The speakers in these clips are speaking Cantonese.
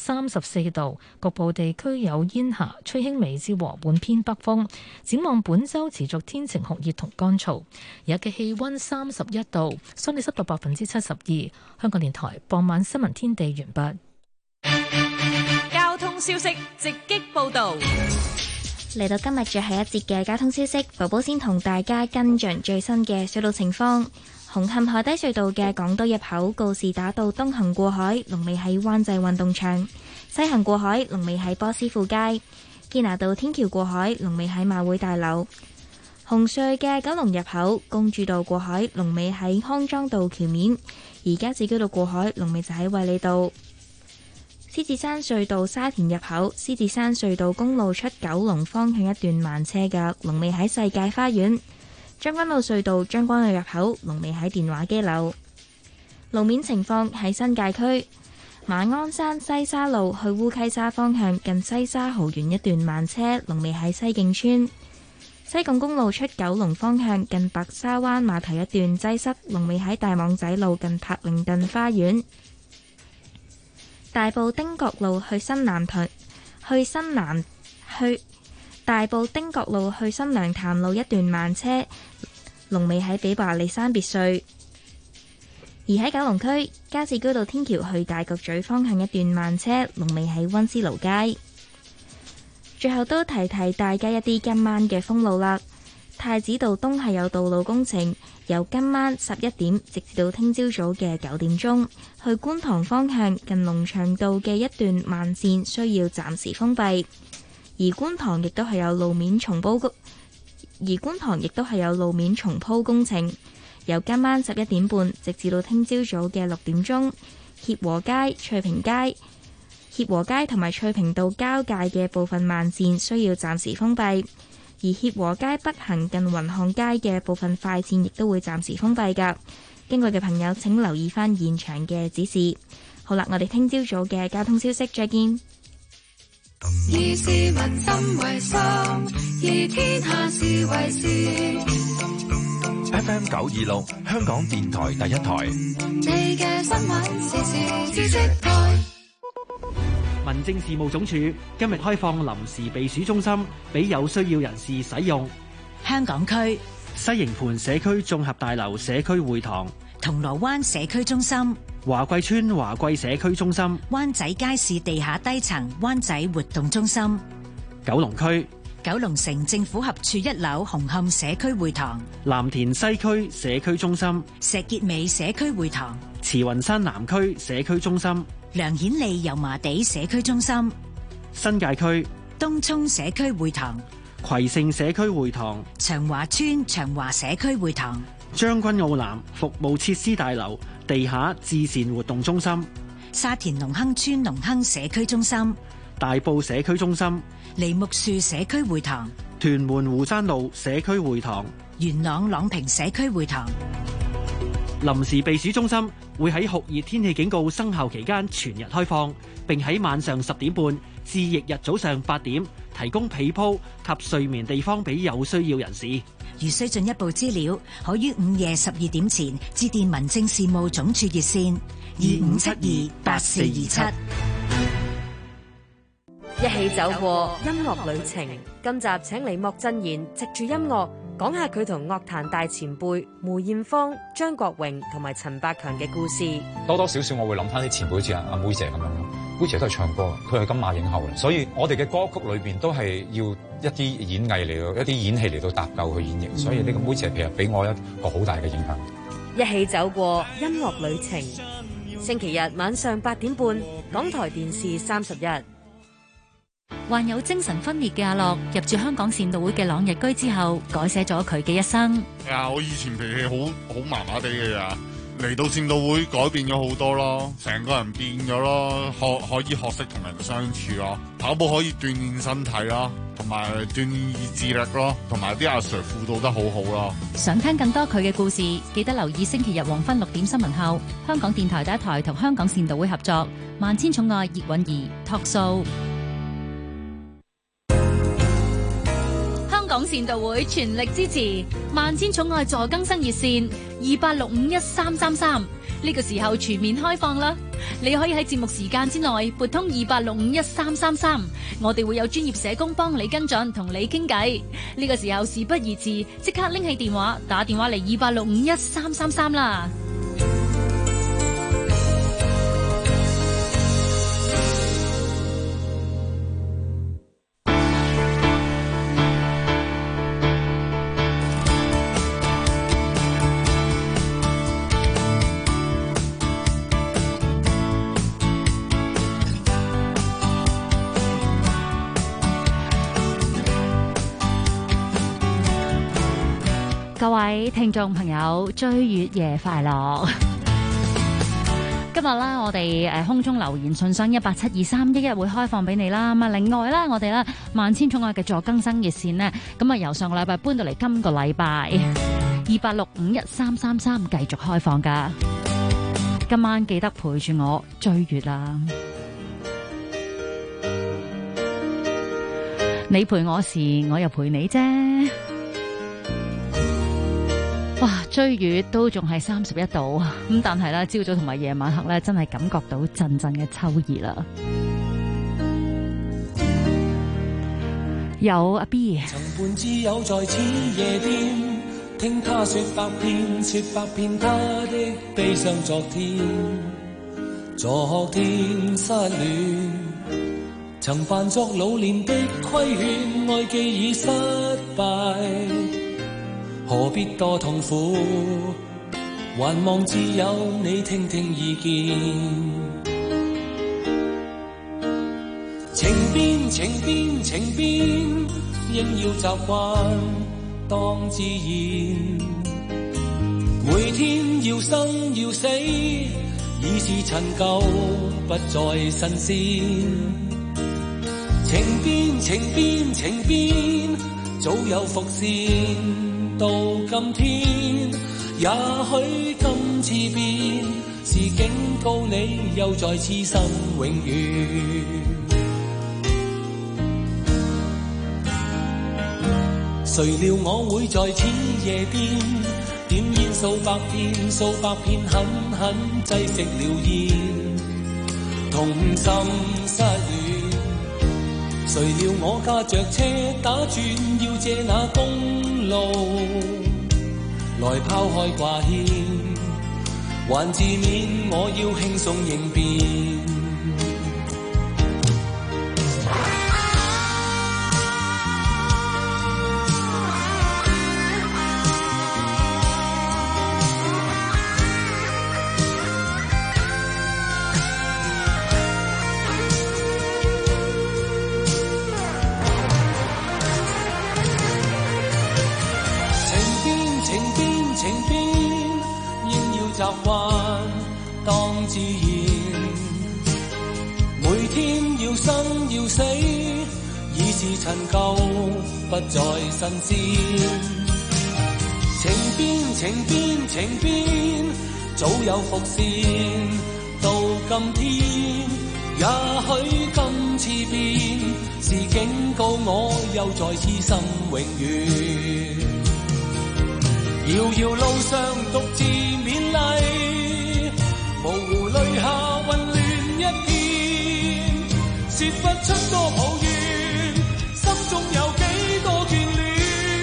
34度，局部地區有煙霞，吹輕微至和緩偏北風。展望本週持續天晴酷熱同乾燥，日嘅氣溫31度，相對濕度72%。香港電台傍晚新聞天地完畢。 交通消息直擊報道。 嚟到今日最後一節嘅交通消息，寶寶先同大家跟進最新嘅隧道情況。紅磡海底隧道嘅港島入口告士打道東行過海，龍尾喺灣仔運動場；西行過海，龍尾喺波斯富街。堅拿道天橋過海，龍尾喺馬會大樓。紅隧嘅九龍入口公主道過海，龍尾喺康莊道橋面；而加士居道過海，龍尾就喺衛理道。獅子山隧道沙田入口，獅子山隧道公路出九龍方向一段慢車嘅龍尾喺世界花園。將軍澳隧道將軍澳入口，龍尾喺電話機樓。路面情況喺新界區馬鞍山西沙路去烏溪沙方向近西沙豪園一段慢車，龍尾喺西徑村。西貢公路出九龍方向近白沙灣碼頭一段擠塞，龍尾喺大網仔路近柏靈頓花園。大埔汀角路去新南屯大埔汀角路去新娘潭路一段慢車，龍尾喺比華利山別墅。而喺九龍區加士居道天橋去大角咀方向一段慢車，龍尾喺溫思勞街。最後都提提大家一啲今晚嘅封路啦。太子道東係有道路工程，由今晚11點直至到聽朝早嘅9點鐘，去觀塘方向近龍翔道嘅一段慢線需要暫時封閉。而觀塘亦都係有路面重鋪工程，由今晚11點半直至到聽朝早嘅6點鐘，協和街同埋翠屏道交界嘅部分慢線需要暫時封閉，而協和街北行近雲漢街嘅部分快線亦都會暫時封閉㗎。經過嘅朋友請留意返現場嘅指示。好啦，我哋聽朝早嘅交通消息再見。 以市民心為心，以天下事為事。 FM 926，香港電台第一台。 你嘅新聞時事知識台。 民政事務總署今日開放臨時避暑中心俾有需要人士使用。 香港區西營盤社區綜合大樓社區會堂、 銅鑼灣社區中心、 華貴村華貴社區中心、 灣仔街市地下低層灣仔活動中心、 九龍區九龍城政府合署1樓紅磡社區會堂、 藍田西區社區中心、 石硤尾社區會堂、 慈雲山南區社區中心、 梁顯利油麻地社區中心、 新界區東涌社區會堂、 葵盛社區會堂、 長華村長華社區會堂、 將軍澳南服務設施大樓地下至善活動中心、 沙田隆亨村隆亨社區中心、 大埔社區中心、 梨木樹社區會堂、 屯門湖山路社區會堂、 元朗朗屏社區會堂。 臨時避暑中心會喺酷熱天氣警告生效期間全日開放，並喺晚上10點半至翌日早上8點提供被鋪及睡眠地方俾有需要人士。 如需進一步資料，可於午夜12點前致電民政事務總署熱線25728427。 一起走過音樂旅程，今集請嚟莫振賢藉住音樂講下佢同樂壇大前輩梅艷芳、張國榮同埋陳百強嘅故事。 多多少少我會諗翻啲前輩，好似阿妹姐咁樣咯。妹姐都係唱歌，佢係金馬影后，所以我哋嘅歌曲裏邊都係要一啲演藝嚟到，一啲演戲嚟到搭救去演繹。所以呢個妹姐其實俾我一個好大嘅影響。 一起走過音樂旅程，星期日晚上8點半，港台電視31。 患有精神分裂嘅阿樂入住香港善導會嘅朗日居之後，改寫咗佢嘅一生。 我以前脾氣好麻麻地嘅呀，嚟到善導會改變咗好多咯，成個人變咗咯，可以學識同人相處咯，跑步可以鍛煉身體咯，同埋鍛煉意志力咯，同埋啲阿 Sir 輔導得好好咯。 想聽更多佢嘅故事，記得留意星期日黃昏6點新聞後，香港電台第一台同香港善導會合作《萬千寵愛葉韻儀》Talk Show。香港善導會全力支持萬千寵愛助更生熱線28651333， 呢個時候全面開放啦！你可以喺節目時間之內撥通28651333，我哋會有專業社工幫你跟進，同你傾偈。呢個時候事不宜遲，即刻拎起電話打電話嚟28651333啦！各位聽眾朋友，追月夜快樂！今日啦，我哋空中留言信箱1872311會開放俾你啦。咁啊，另外啦，我哋啦萬千寵愛嘅助更生熱線呢，咁啊由上個禮拜搬到嚟今個禮拜28651333繼續開放噶。今晚記得陪住我追月啦！你陪我時，我又陪你啫。哇，追月都仲係31度咁，但係咧朝早同埋夜晚黑咧，真係感覺到陣陣嘅秋意啦。有阿 B， 曾伴摯友在此夜店，聽他說百遍，說百遍他的悲傷。昨天失戀，曾扮作老練的規勸，愛既已失敗。何必多痛苦，還望摯友你聽聽意見。情變情變情變，應要習慣當自然。每天要生要死，已是陳舊不再新鮮。情變情變情變，早有伏線。到今天，也許今次變是警告你，又再痴心永遠。誰料我會在此夜店，點煙數百片，狠狠擠熄了煙，同心失戀。誰料我駕着車打轉，要借那公路來拋開掛牽，還自勉我要輕鬆應變。習慣當自然，每天要生要死，已是陳舊不再新鮮。情變情變情變，早有伏線。到今天，也許今次變是警告我，又再痴心永遠。遙遙路上獨自勉勵，模糊淚下混亂一片，說不出多抱怨，心中有幾多眷戀。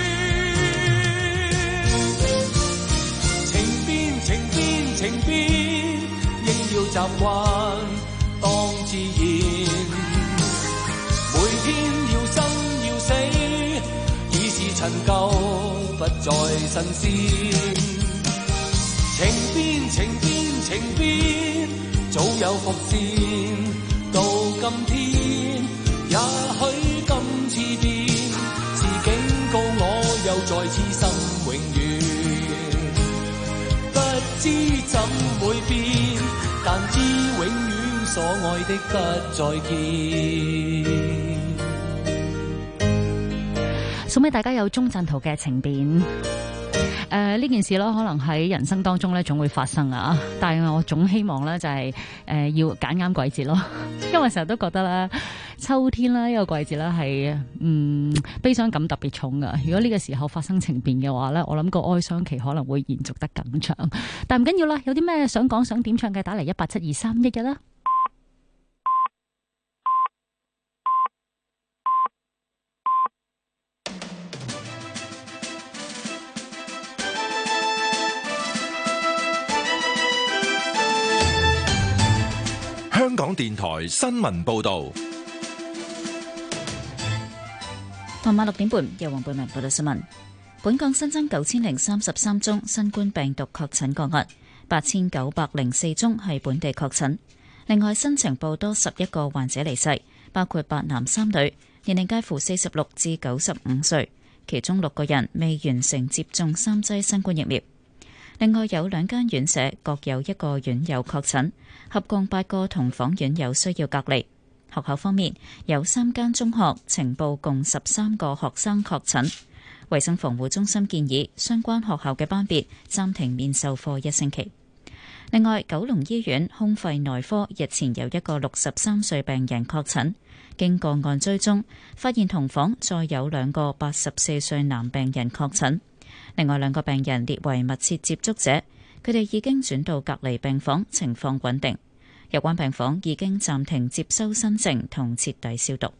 情變情變情變，應要習慣當自然。每天要生要死，已是陳舊不再新鮮。情變情變情變，早有伏線。到今天，也許今次變是警告我，又再痴心永遠。不知怎會變，但知永遠所愛的不再見。 送俾大家有鐘鎮濤嘅情變。呢件事咯，可能喺人生當中咧總會發生啊，但係我總希望咧就係要揀啱季節咯，因為成日都覺得咧， 秋天啦，呢個季節咧係悲傷感特別重噶。如果呢個時候發生情變嘅話咧，我諗個哀傷期可能會延續得更長。但唔緊要啦，有啲咩想講想點唱嘅，打嚟1872311啦。 香港電台新聞報道。 傍晚6點半，由黃貝文報道新聞。本港新增9033宗新冠病毒確診個案，8904宗係本地確診。另外新呈報多11個患者離世，包括8男3女，年齡介乎46至95歲，其中6個人未完成接種3劑新冠疫苗。另外有2間院舍各有1個院友確診，合共8個同房院友需要隔離。學校方面，有3間中學呈報共13個學生確診。衛生防護中心建議相關學校嘅班別暫停面授課1星期。另外，九龍醫院胸肺內科日前有1個63歲病人確診，經個案追蹤，發現同房再有2個84歲男病人確診。另外2個病人列為密切接觸者，佢哋已經轉到隔離病房，情況穩定。有關病房已經暫停接收新症同徹底消毒。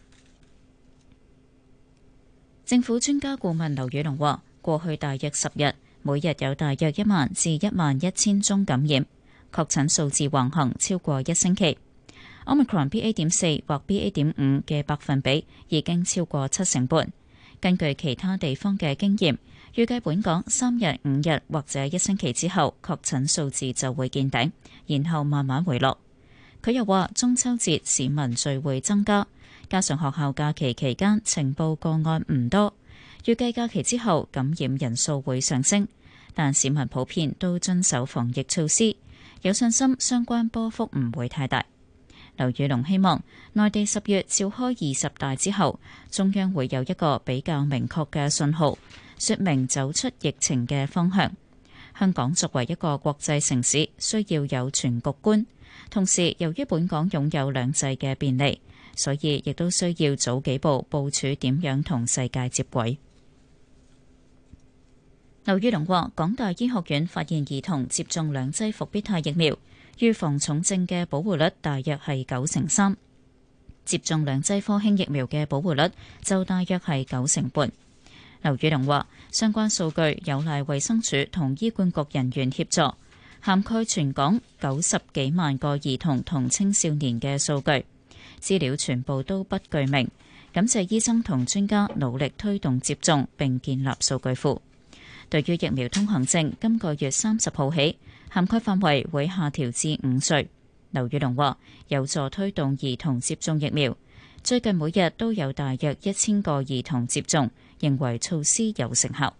政府專家顧問劉宇龍話，過去大約10日，每日有大約1萬至11000宗感染，確診數字橫行超過1星期。Omicron BA.4 或 BA.5 嘅百分比已經超過75%。根據其他地方嘅經驗，預計本港3日、5日或者1星期之後，確診數字就會見頂，然後慢慢回落。佢又話，中秋節市民聚會增加，加上學校假期期間呈報個案唔多，預計假期之後感染人數會上升，但市民普遍都遵守防疫措施，有信心相關波幅唔會太大。劉宇龍希望內地10月召開20大之後，中央會有一個比較明確嘅信號，說明走出疫情嘅方向。香港作為一個國際城市，需要有全局觀，同時由於本港擁有兩制嘅便利，所以亦都需要早幾步部署點樣同世界接軌。劉宇龍話，港大醫學院發現兒童接種2劑復必泰疫苗，預防重症嘅保護率大約係93%，接種2劑科興疫苗嘅保護率就大約係90%。劉宇龍話，相關數據有賴衛生署同醫管局人員協助，涵蓋全港90幾萬個兒童同青少年嘅數據，資料全部都不具名。感謝醫生同專家努力推動接種並建立數據庫。對於疫苗通行證，今個月30號起，涵蓋範圍會下調至5歲。劉宇龍話，有助推動兒童接種疫苗，最近每日都有大約1000個兒童接種，認為措施有成效。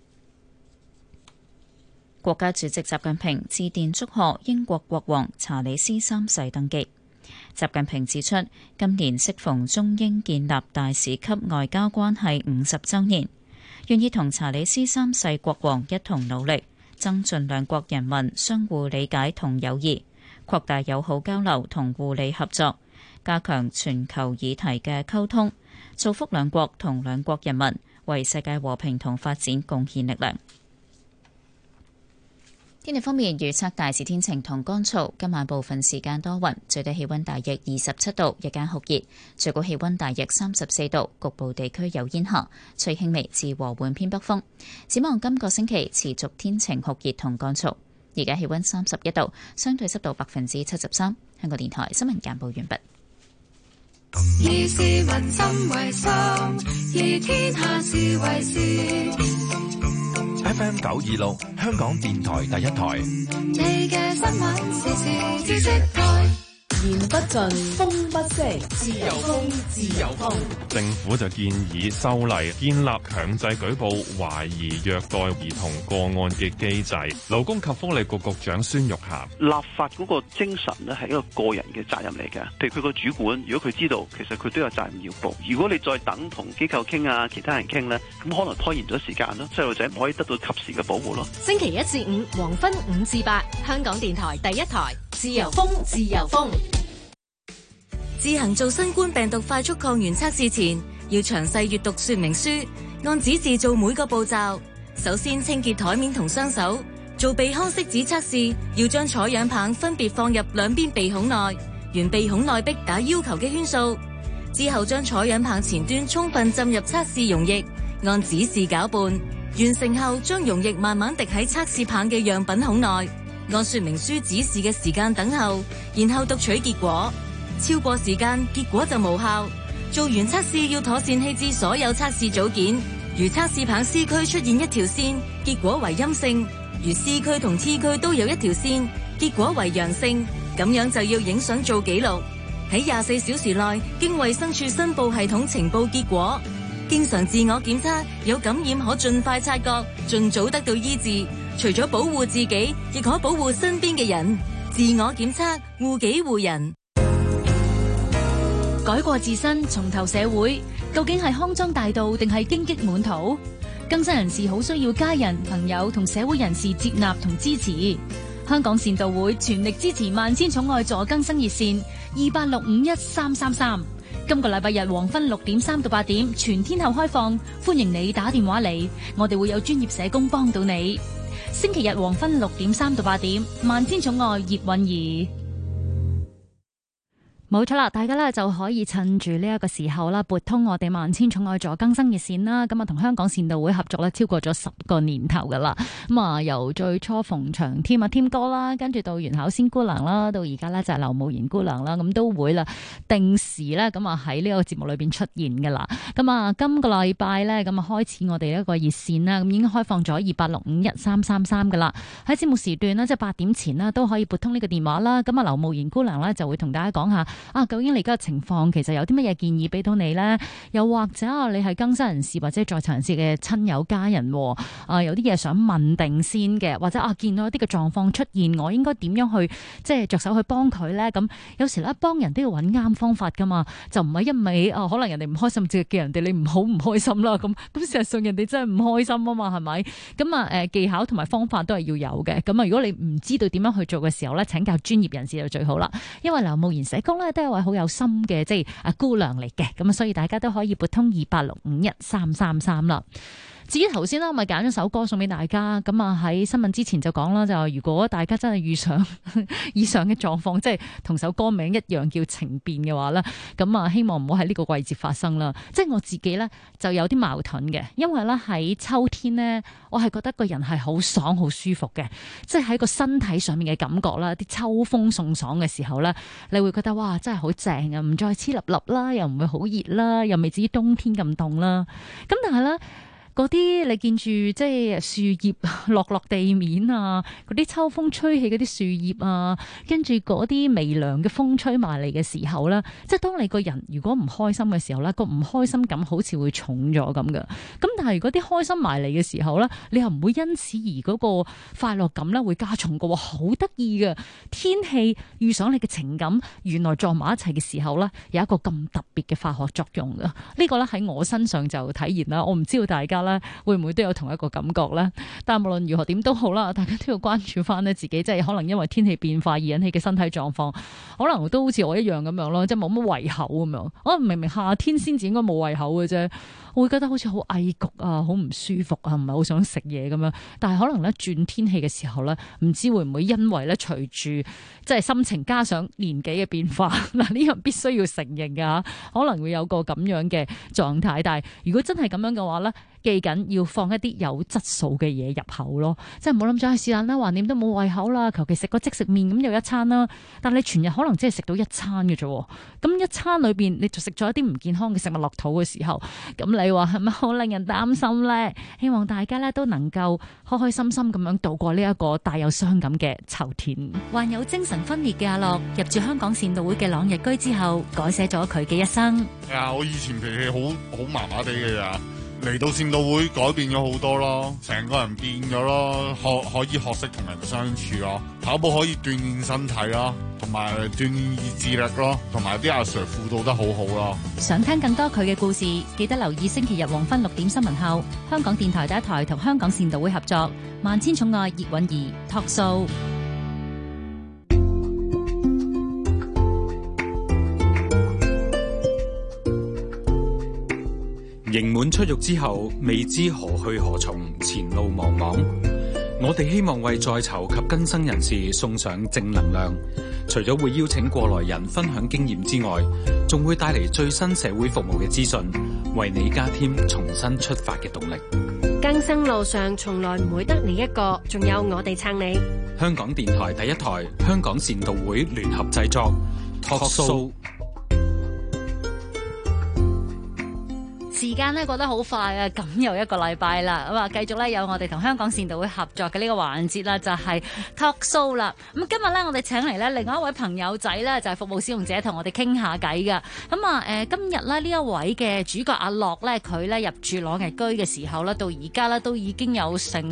國家主席習近平致電祝賀英國國王查理斯3世登基。習近平指出，今年適逢中英建立大使級外交關係50週年，願意同查理斯3世國王一同努力，增進兩國人民相互理解同友誼，擴大友好交流同互利合作，加強全球議題嘅溝通，造福兩國同兩國人民，為世界和平同發展貢獻力量。天氣方面，預測大致天晴同乾燥，今晚部分時間多雲，最低氣溫大約27度，日間酷熱，最高氣溫大約34度，局部地區有煙霞，吹輕微至和緩偏北風。展望今個星期持續天晴酷熱同乾燥，而家氣溫31度，相對濕度73%。香港電台新聞簡報完畢。 以市民心為心，以天下事為事。 FM 926，香港電台第一台。 你嘅新聞時事知識台。 言不盡，風不息，自由風，自由風。 政府就建議修例，建立強制舉報懷疑虐待兒童個案嘅機制。勞工及福利局局長孫玉菡： 立法嗰個精神咧係一個個人嘅責任嚟嘅。譬如佢個主管，如果佢知道，其實佢都有責任要報。如果你再等同機構傾啊，其他人傾呢，咁可能拖延咗時間咯，細路仔唔可以得到及時嘅保護咯。 星期1至5黃昏5至8，香港電台第一台，自由風，自由風。 自行做新冠病毒快速抗原測試前，要詳細閱讀說明書，按指示做每個步驟。首先清潔台面同雙手。做鼻腔拭子測試，要將採樣棒分別放入兩邊鼻孔內，沿鼻孔內壁打要求嘅圈數。之後將採樣棒前端充分浸入測試溶液，按指示攪拌。完成後，將溶液慢慢滴喺測試棒嘅樣品孔內，按說明書指示嘅時間等候，然後讀取結果。超過時間，結果就無效。做完測試要妥善棄置所有測試組件。如測試棒 C 區出現一條線，結果為陰性；如 C 區同 T 區都有一條線，結果為陽性。咁樣就要影相做記錄，喺24小時內經衛生署申報系統呈報結果。經常自我檢測，有感染可盡快察覺，盡早得到醫治。除咗保護自己，亦可保護身邊嘅人。自我檢測，護己護人。 改過自身，重投社會，究竟係康莊大道定係荊棘滿途？更生人士好需要家人、朋友同社會人士接納同支持。香港善道會全力支持萬千寵愛助更生熱線28651333。今個禮拜日黃昏6點3到8點，全天候開放，歡迎你打電話嚟，我哋會有專業社工幫到你。星期日黃昏6點3到8點，萬千寵愛葉韻儀。冇錯啦，大家咧就可以趁住呢一個時候啦，撥通我哋萬千寵愛助更生熱線啦。咁啊，同香港善道會合作咧，超過咗10個年頭噶啦。咁啊，由最初馮長添啊添哥啦，跟住到元巧仙姑娘啦，到而家咧就係劉慕賢姑娘啦，咁都會啦，定時咧咁啊喺呢個節目裏邊出現噶啦。咁啊，今個禮拜咧咁啊開始我哋一個熱線啦，咁已經開放咗28651333噶啦。喺節目時段呢，即係8點前啦，都可以撥通呢個電話啦。咁啊，劉慕賢姑娘咧就會同大家講下。究竟你而家嘅情況其實有啲乜嘢建議俾到你呢？又或者你係更生人士或者在場人士嘅親友家人，有啲嘢想問定先嘅，或者見到一啲嘅狀況出現，我應該點樣去即係着手去幫佢呢？咁有時咧幫人都要揾啱方法噶嘛，就唔係一味可能人哋唔開心，就叫人哋你唔好唔開心啦。咁事實上人哋真係唔開心啊嘛，係咪？咁技巧同埋方法都係要有嘅。咁如果你唔知道點樣去做嘅時候咧，請教專業人士就最好啦。因為劉慕賢社工咧都係一位好有心嘅即係姑娘嚟嘅，咁所以大家都可以撥通28651333啦。至於頭先啦，我咪揀咗首歌送俾大家。咁喺新聞之前就講啦，就如果大家真係遇上以上嘅狀況，即係同首歌名一樣叫情變嘅話咧，咁希望唔好喺呢個季節發生啦。即係我自己咧就有啲矛盾嘅，因為咧喺秋天咧，我係覺得個人係好爽好舒服嘅，即係喺個身體上面嘅感覺啦，啲秋風送爽嘅時候咧，你會覺得哇真係好正啊，唔再黐粒粒啦，又唔會好熱啦，又未至於冬天咁凍啦。咁但係咧，嗰啲你見住即係樹葉落地面啊，嗰啲秋風吹起嗰啲樹葉啊，跟住嗰啲微涼嘅風吹埋嚟嘅時候咧，即係當你個人如果唔開心嘅時候咧，個唔開心感好似會重咗咁嘅。咁但係如果啲開心埋嚟嘅時候咧，你又唔會因此而嗰個快樂感咧會加重嘅喎，好得意嘅。天氣遇上你嘅情感，原來撞埋一齊嘅時候咧，有一個咁特別嘅化學作用嘅。呢個咧喺我身上就體現啦。我唔知道大家會唔會都有同一個感覺呢？但係無論如何點都好啦，大家都要關注翻呢自己，即係可能因為天氣變化而引起嘅身體狀況，可能都好似我一樣咁樣咯，即係冇乜胃口咁樣。我明明夏天先至應該冇胃口嘅啫，我會覺得好似好翳焗啊，好唔舒服啊，唔係好想食嘢咁樣。但係可能咧轉天氣嘅時候咧，唔知會唔會因為咧隨住即係心情加上年紀嘅變化，嗱呢樣必須要承認㗎嚇，可能會有個咁樣嘅狀態。但係如果真係咁樣嘅話咧，記緊要放一啲有質素嘅嘢入口咯，即係唔好諗住係是但啦，橫掂都冇胃口啦，求其食個即食麵咁又一餐啦。但係你全日可能只係食到一餐嘅啫，咁一餐裏邊你就食咗一啲唔健康嘅食物落肚嘅時候，咁你話係咪好令人擔心呢？希望大家咧都能夠開開心心咁樣度過呢一個帶有傷感嘅秋天。患有精神分裂嘅阿樂入住香港善道會嘅朗日居之後，改寫咗佢嘅一生。 我以前脾氣好麻麻地嘅咋。嚟到善道會改變咗好多咯，成個人變咗咯，可以學識同人相處咯，跑步可以鍛鍊身體咯，同埋鍛鍊意志力咯，同埋啲阿 Sir 輔導得好好咯。 想聽更多佢嘅故事，記得留意星期日黃昏6點新聞後，香港電台第一台同香港善道會合作《萬千寵愛葉韻儀》Talk Show。 刑滿出獄之後，未知何去何從，前路茫茫。我哋希望為在囚及更生人士送上正能量，除咗會邀請過來人分享經驗之外，仲會帶嚟最新社會服務嘅資訊，為你加添重新出發嘅動力。 更生路上從來唔會得你一個，仲有我哋撐你。 香港電台第一台，香港善導會聯合製作 Talk Show。 時間咧過得好快啊！咁又一個禮拜啦，咁啊繼續咧有我哋同香港善導會合作嘅呢個環節啦，就係 Talk Show 啦。咁今日咧我哋請嚟咧另外一位朋友仔咧，就係服務使用者同我哋傾下偈㗎。咁啊今日咧呢一位嘅主角阿樂咧，佢咧入住朗逸居嘅時候咧，到而家咧都已經有成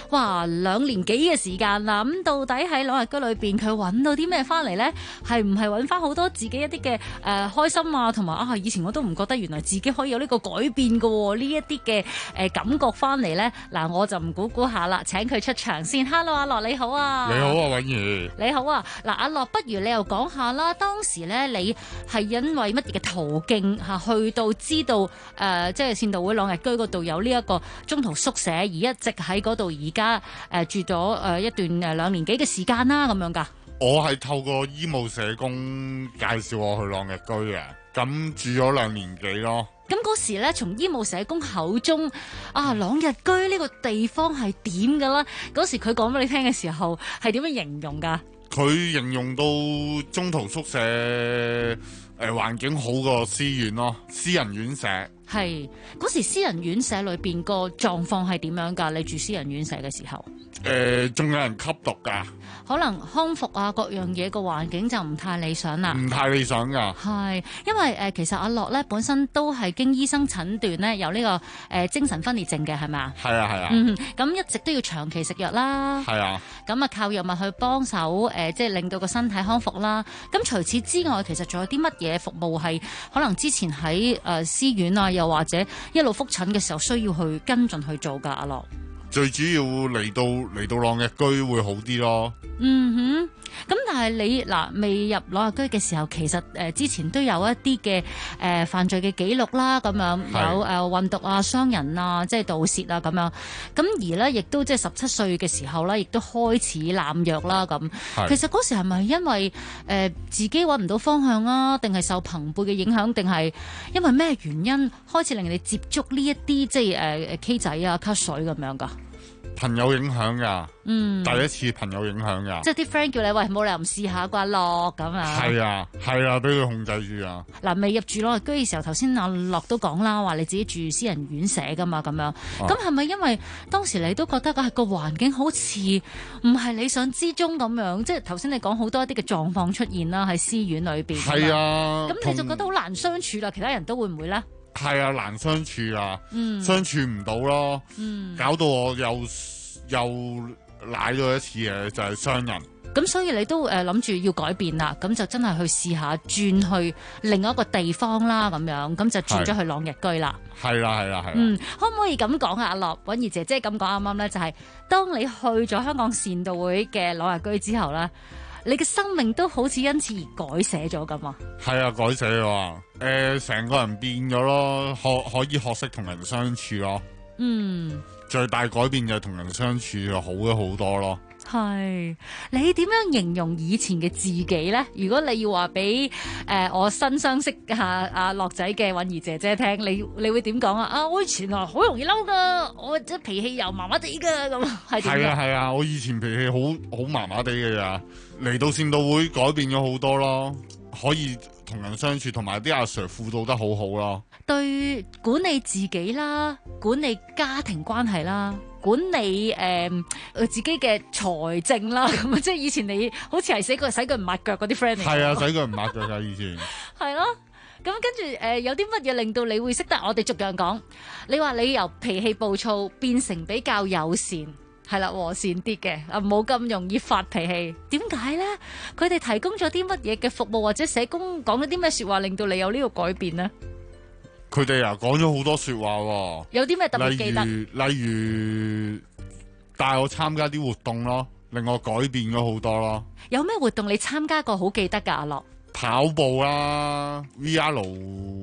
2年幾嘅時間啦。咁到底喺朗逸居裏邊佢揾到啲咩翻嚟咧？係唔係揾翻好多自己一啲嘅開心啊？同埋以前我都唔覺得原來自己可以有呢個改變嘅喎，呢一啲嘅感覺翻嚟咧，嗱我就唔估下啦，請佢出場先。Hello， 阿樂你好啊！ 你好啊，允兒。 你好啊！嗱，阿樂，不如你又講下啦，當時咧你係因為乜嘢嘅途徑去到知道即係善導會朗逸居嗰度有呢一個中途宿舍，而一直喺嗰度而家住咗一段2年幾嘅時間啦，咁樣㗎？ 我係透過醫務社工介紹我去朗逸居嘅，咁住咗2年幾咯。 咁嗰時咧，從醫務社工口中朗逸居呢個地方係點㗎啦？嗰時佢講俾你聽嘅時候係點樣形容㗎？ 佢形容到中途宿舍環境好過私院咯，私人院舍。 係嗰時私人院舍裏邊個狀況係點樣㗎？你住私人院舍嘅時候？ 仲有人吸毒㗎？ 可能康復啊，各樣嘢個環境就唔太理想啦。 唔太理想㗎。 係因為其實阿樂咧本身都係經醫生診斷咧有呢個精神分裂症嘅，係咪啊？ 係啊係啊。 咁一直都要長期食藥啦。 係啊。咁靠藥物去幫手即係令到個身體康復啦。咁除此之外，其實仲有啲乜嘢服務係可能之前喺私院啊，又或者一路覆診嘅時候需要去跟進去做㗎？阿樂。 最主要嚟到朗逸居會好啲咯。 咁但係你未入朗逸居嘅時候，其實之前都有一啲嘅犯罪嘅記錄啦，咁樣有運毒啊、傷人啊、即係盜竊啊咁樣。咁而咧，亦都即係17歲嘅時候咧，亦都開始濫藥啦咁。其實嗰時係咪因為自己揾唔到方向啊，定係受朋輩嘅影響，定係因為咩原因開始令你接觸呢一啲即係K 仔啊、卡水咁樣㗎？ 朋友影響㗎，第一次朋友影響㗎， 即係啲 friend 叫你喂，冇理由唔試下啩樂咁啊！ 係啊，俾佢控制住啊！ 未入住朗逸居嘅時候，頭先阿樂都講啦，話你自己住私人院舍㗎嘛，咁樣。咁係咪因為當時你都覺得個環境好似唔係理想之中咁樣？即係頭先你講好多一啲嘅狀況出現啦，喺私院裏邊。係啊。 咁你就覺得好難相處啦，其他人都會唔會咧？ 係啊，難相處啊，相處唔到咯，搞到我又賴咗一次嘅就係傷人。 咁所以你都諗住要改變啦，咁就真係去試下轉去另一個地方啦，咁樣咁就轉咗去朗逸居啦。係啦。可唔可以咁講啊？阿樂，允兒姐姐咁講啱啱咧，就係當你去咗香港善導會嘅朗逸居之後咧，你嘅生命都好似因此而改寫咗咁啊！係啊， 改寫咗成個人變咗咯，可以學識同人相處咯。最大改變就係同人相處就好咗好多咯。 係你點樣形容以前嘅自己咧？如果你要話俾我新相識阿樂仔嘅允兒姐姐聽，你會點講啊？我以前好容易嬲噶，我即係脾氣又麻麻地噶，咁係點？ 係啊，我以前脾氣好麻麻地嘅咋，嚟到善導會改變咗好多咯，可以同人相處，同埋啲阿 Sir 輔導得好好咯。 對管理自己啦，管理家庭關係啦，管理自己嘅財政啦，咁即係以前你好似係洗腳唔抹腳嗰啲 friend 嚟。係啊，洗腳唔抹腳㗎以前。 係咯，咁跟住有啲乜嘢令到你會識得我哋逐樣講？你話你由脾氣暴躁變成比較友善，係啦，和善啲嘅，冇咁容易發脾氣。點解咧？佢哋提供咗啲乜嘢嘅服務，或者社工講咗啲咩說話，令到你有呢個改變呢？ 佢哋講咗好多說話喎， 有啲咩特別記得？ 例如帶我參加啲活動咯，令我改變咗好多咯。 有咩活動你參加過好記得㗎？阿樂？ 跑步啦，VR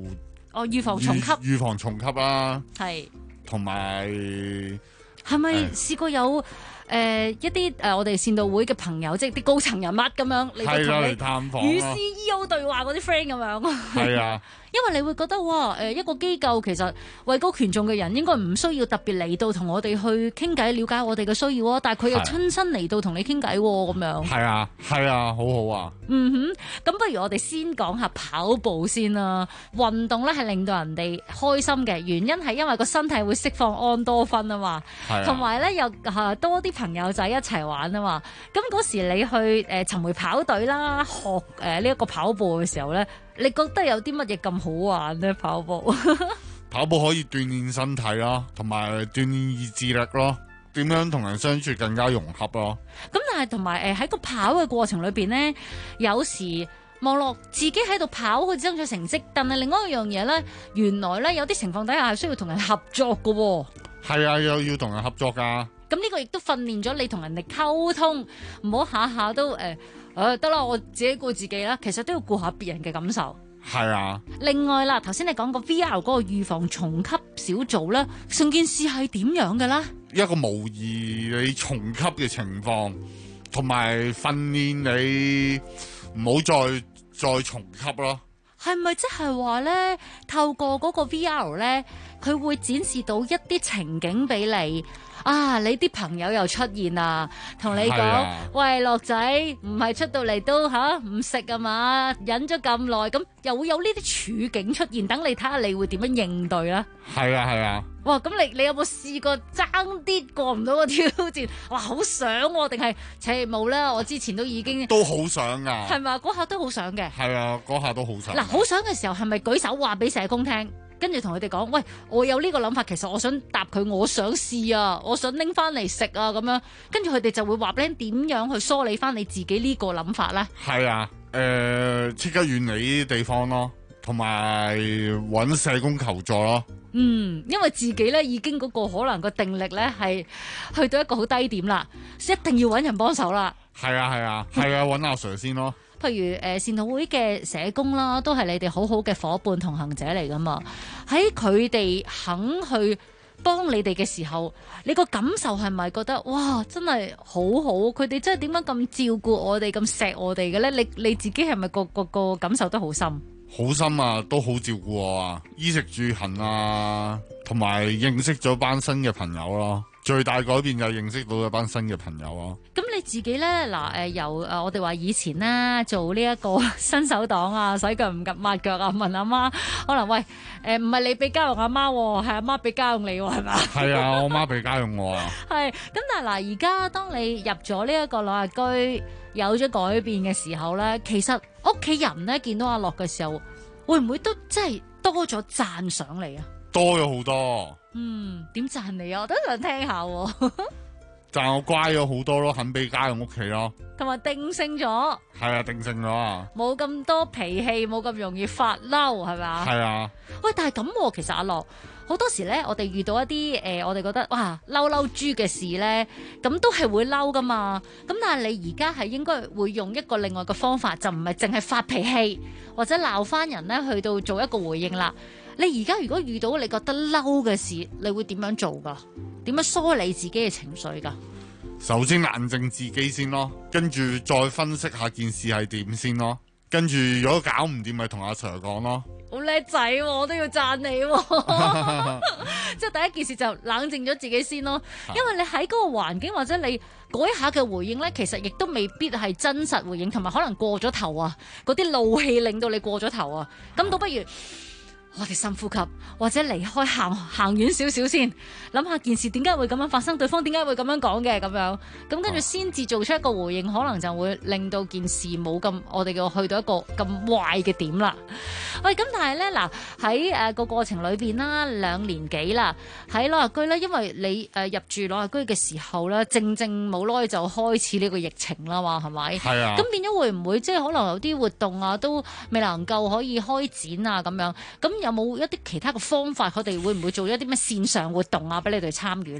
預防重吸。 預防重吸啦。 係。 同埋係咪試過有一啲我哋善導會嘅朋友，即係啲高層人物咁樣嚟到同你探訪與 CEO 對話嗰啲 friend 咁樣？ 係啊。 因為你會覺得哇，一個機構其實位高權重嘅人應該唔需要特別嚟到同我哋去傾偈，了解我哋嘅需要啊，但係佢又親身嚟到同你傾偈咁樣。 係啊，係啊，好好啊。 咁不如我哋先講下跑步先啦。運動咧係令到人哋開心嘅，原因係因為個身體會釋放安多酚啊嘛，同埋咧又多啲朋友仔一齊玩啊嘛。咁嗰時你去尋回跑隊啦，學呢一個跑步嘅時候咧，你覺得有啲乜嘢咁好玩咧？跑步跑步可以鍛煉身體啦，同埋鍛煉意志力咯。點樣同人相處更加融洽咯。 咁但係同埋喺個跑嘅過程裏邊呢，有時望落自己喺度跑去爭取成績，但係另外一樣嘢咧，原來咧有啲情況底下係需要同人合作噶。 係啊，又要同人合作噶。 咁呢個亦都訓練咗你同人哋溝通，唔好下下都得啦，我自己顧自己啦。其實都要顧下別人嘅感受。 係啊。 另外啦，頭先你講個 VR 嗰個預防重吸小組咧，成件事係點樣嘅啦？ 一個模擬你重吸嘅情況，同埋訓練你唔好再重吸咯。 係咪即係話咧，透過嗰個 VR 咧，佢會展示到一啲情景俾你？你啲朋友又出現啦，同你講，喂，樂仔，唔係出到嚟都唔食啊嘛，忍咗咁耐，咁又會有呢啲處境出現，等你睇下你會點樣應對啦。 係啊，係啊。 哇，咁你有冇試過爭啲過唔到個挑戰？哇，好想喎，定係冇啦？我之前都已經都好想啊。係咪？嗰下都好想嘅。 係啊，嗰下都好想。 嗱，好想嘅時候係咪舉手話俾社工聽？跟住同佢哋講，喂，我有呢個諗法，其實我想答佢，我想試啊，我想拎翻嚟食啊，咁樣。跟住佢哋就會話俾你點樣去梳理翻你自己呢個諗法咧。係啊， 即刻遠離呢啲地方咯，同埋揾社工求助咯。 因為自己咧已經嗰個可能個定力咧係去到一個好低點啦，一定要揾人幫手啦。 係啊，係啊，係啊，揾阿 Sir 先咯。 譬如善導會嘅社工啦，都係你哋好好嘅夥伴同行者嚟噶嘛。喺佢哋肯去幫你哋嘅時候，你個感受係咪覺得哇，真係好好？佢哋真係點解咁照顧我哋，咁錫我哋嘅咧？你自己係咪個感受都好深？好深啊，都好照顧我啊，衣食住行啊，同埋認識咗班新嘅朋友咯。最大改變就係認識到一班新嘅朋友咯。咁你自己咧由我哋話以前咧做呢一個新手黨啊，洗腳唔及抹腳啊，問阿媽可能喂唔係你俾家用阿媽，係阿媽俾家用你係嘛？係啊，我媽俾家用我啊。係咁，但係而家當你入咗呢一個老人居，有咗改變嘅時候咧，其實屋企人咧見到阿樂嘅時候，會唔會都真係多咗讚賞你啊？多咗好多。點讚你啊？我都想聽下。讚我乖咗好多咯，肯俾家用屋企咯，同埋定性咗。係啊，定性咗啊，冇咁多脾氣，冇咁容易發嬲，係咪啊？係啊。喂，但係咁，其實阿樂好多時咧，我哋遇到一啲我哋覺得哇嬲豬嘅事咧，咁都係會嬲噶嘛。咁但係你而家係應該會用一個另外嘅方法，就唔係淨係發脾氣或者鬧翻人咧，去到做一個回應啦。你而家如果遇到你覺得嬲嘅事，你會點樣做噶？點樣梳理自己嘅情緒噶？首先冷靜自己先咯，跟住再分析下件事係點先咯。跟住如果搞唔掂，咪同阿 Sir 講咯。好叻仔喎，我都要讚你喎。即係第一件事就冷靜咗自己先咯，因為你喺嗰個環境或者你嗰一下嘅回應呢，其實亦都未必係真實回應，同埋可能過咗頭啊，嗰啲怒氣令到你過咗頭啊，咁倒不如我哋深呼吸，或者離開行遠少少先，諗下件事點解會咁樣發生，對方點解會咁樣講嘅咁樣，咁跟住先至做出一個回應，可能就會令到件事冇咁我哋嘅去到一個咁壞嘅點啦。喂，咁但係咧嗱，喺個過程裏邊啦，2年幾啦，喺老人居咧，因為你入住老人居嘅時候咧，正冇耐就開始呢個疫情啦嘛，係咪？係啊。咁變咗會唔會即係可能有啲活動啊都未能夠可以開展啊咁樣？咁有冇一啲其他嘅方法？佢哋會唔會做一啲咩線上活動啊，俾你哋參與咧？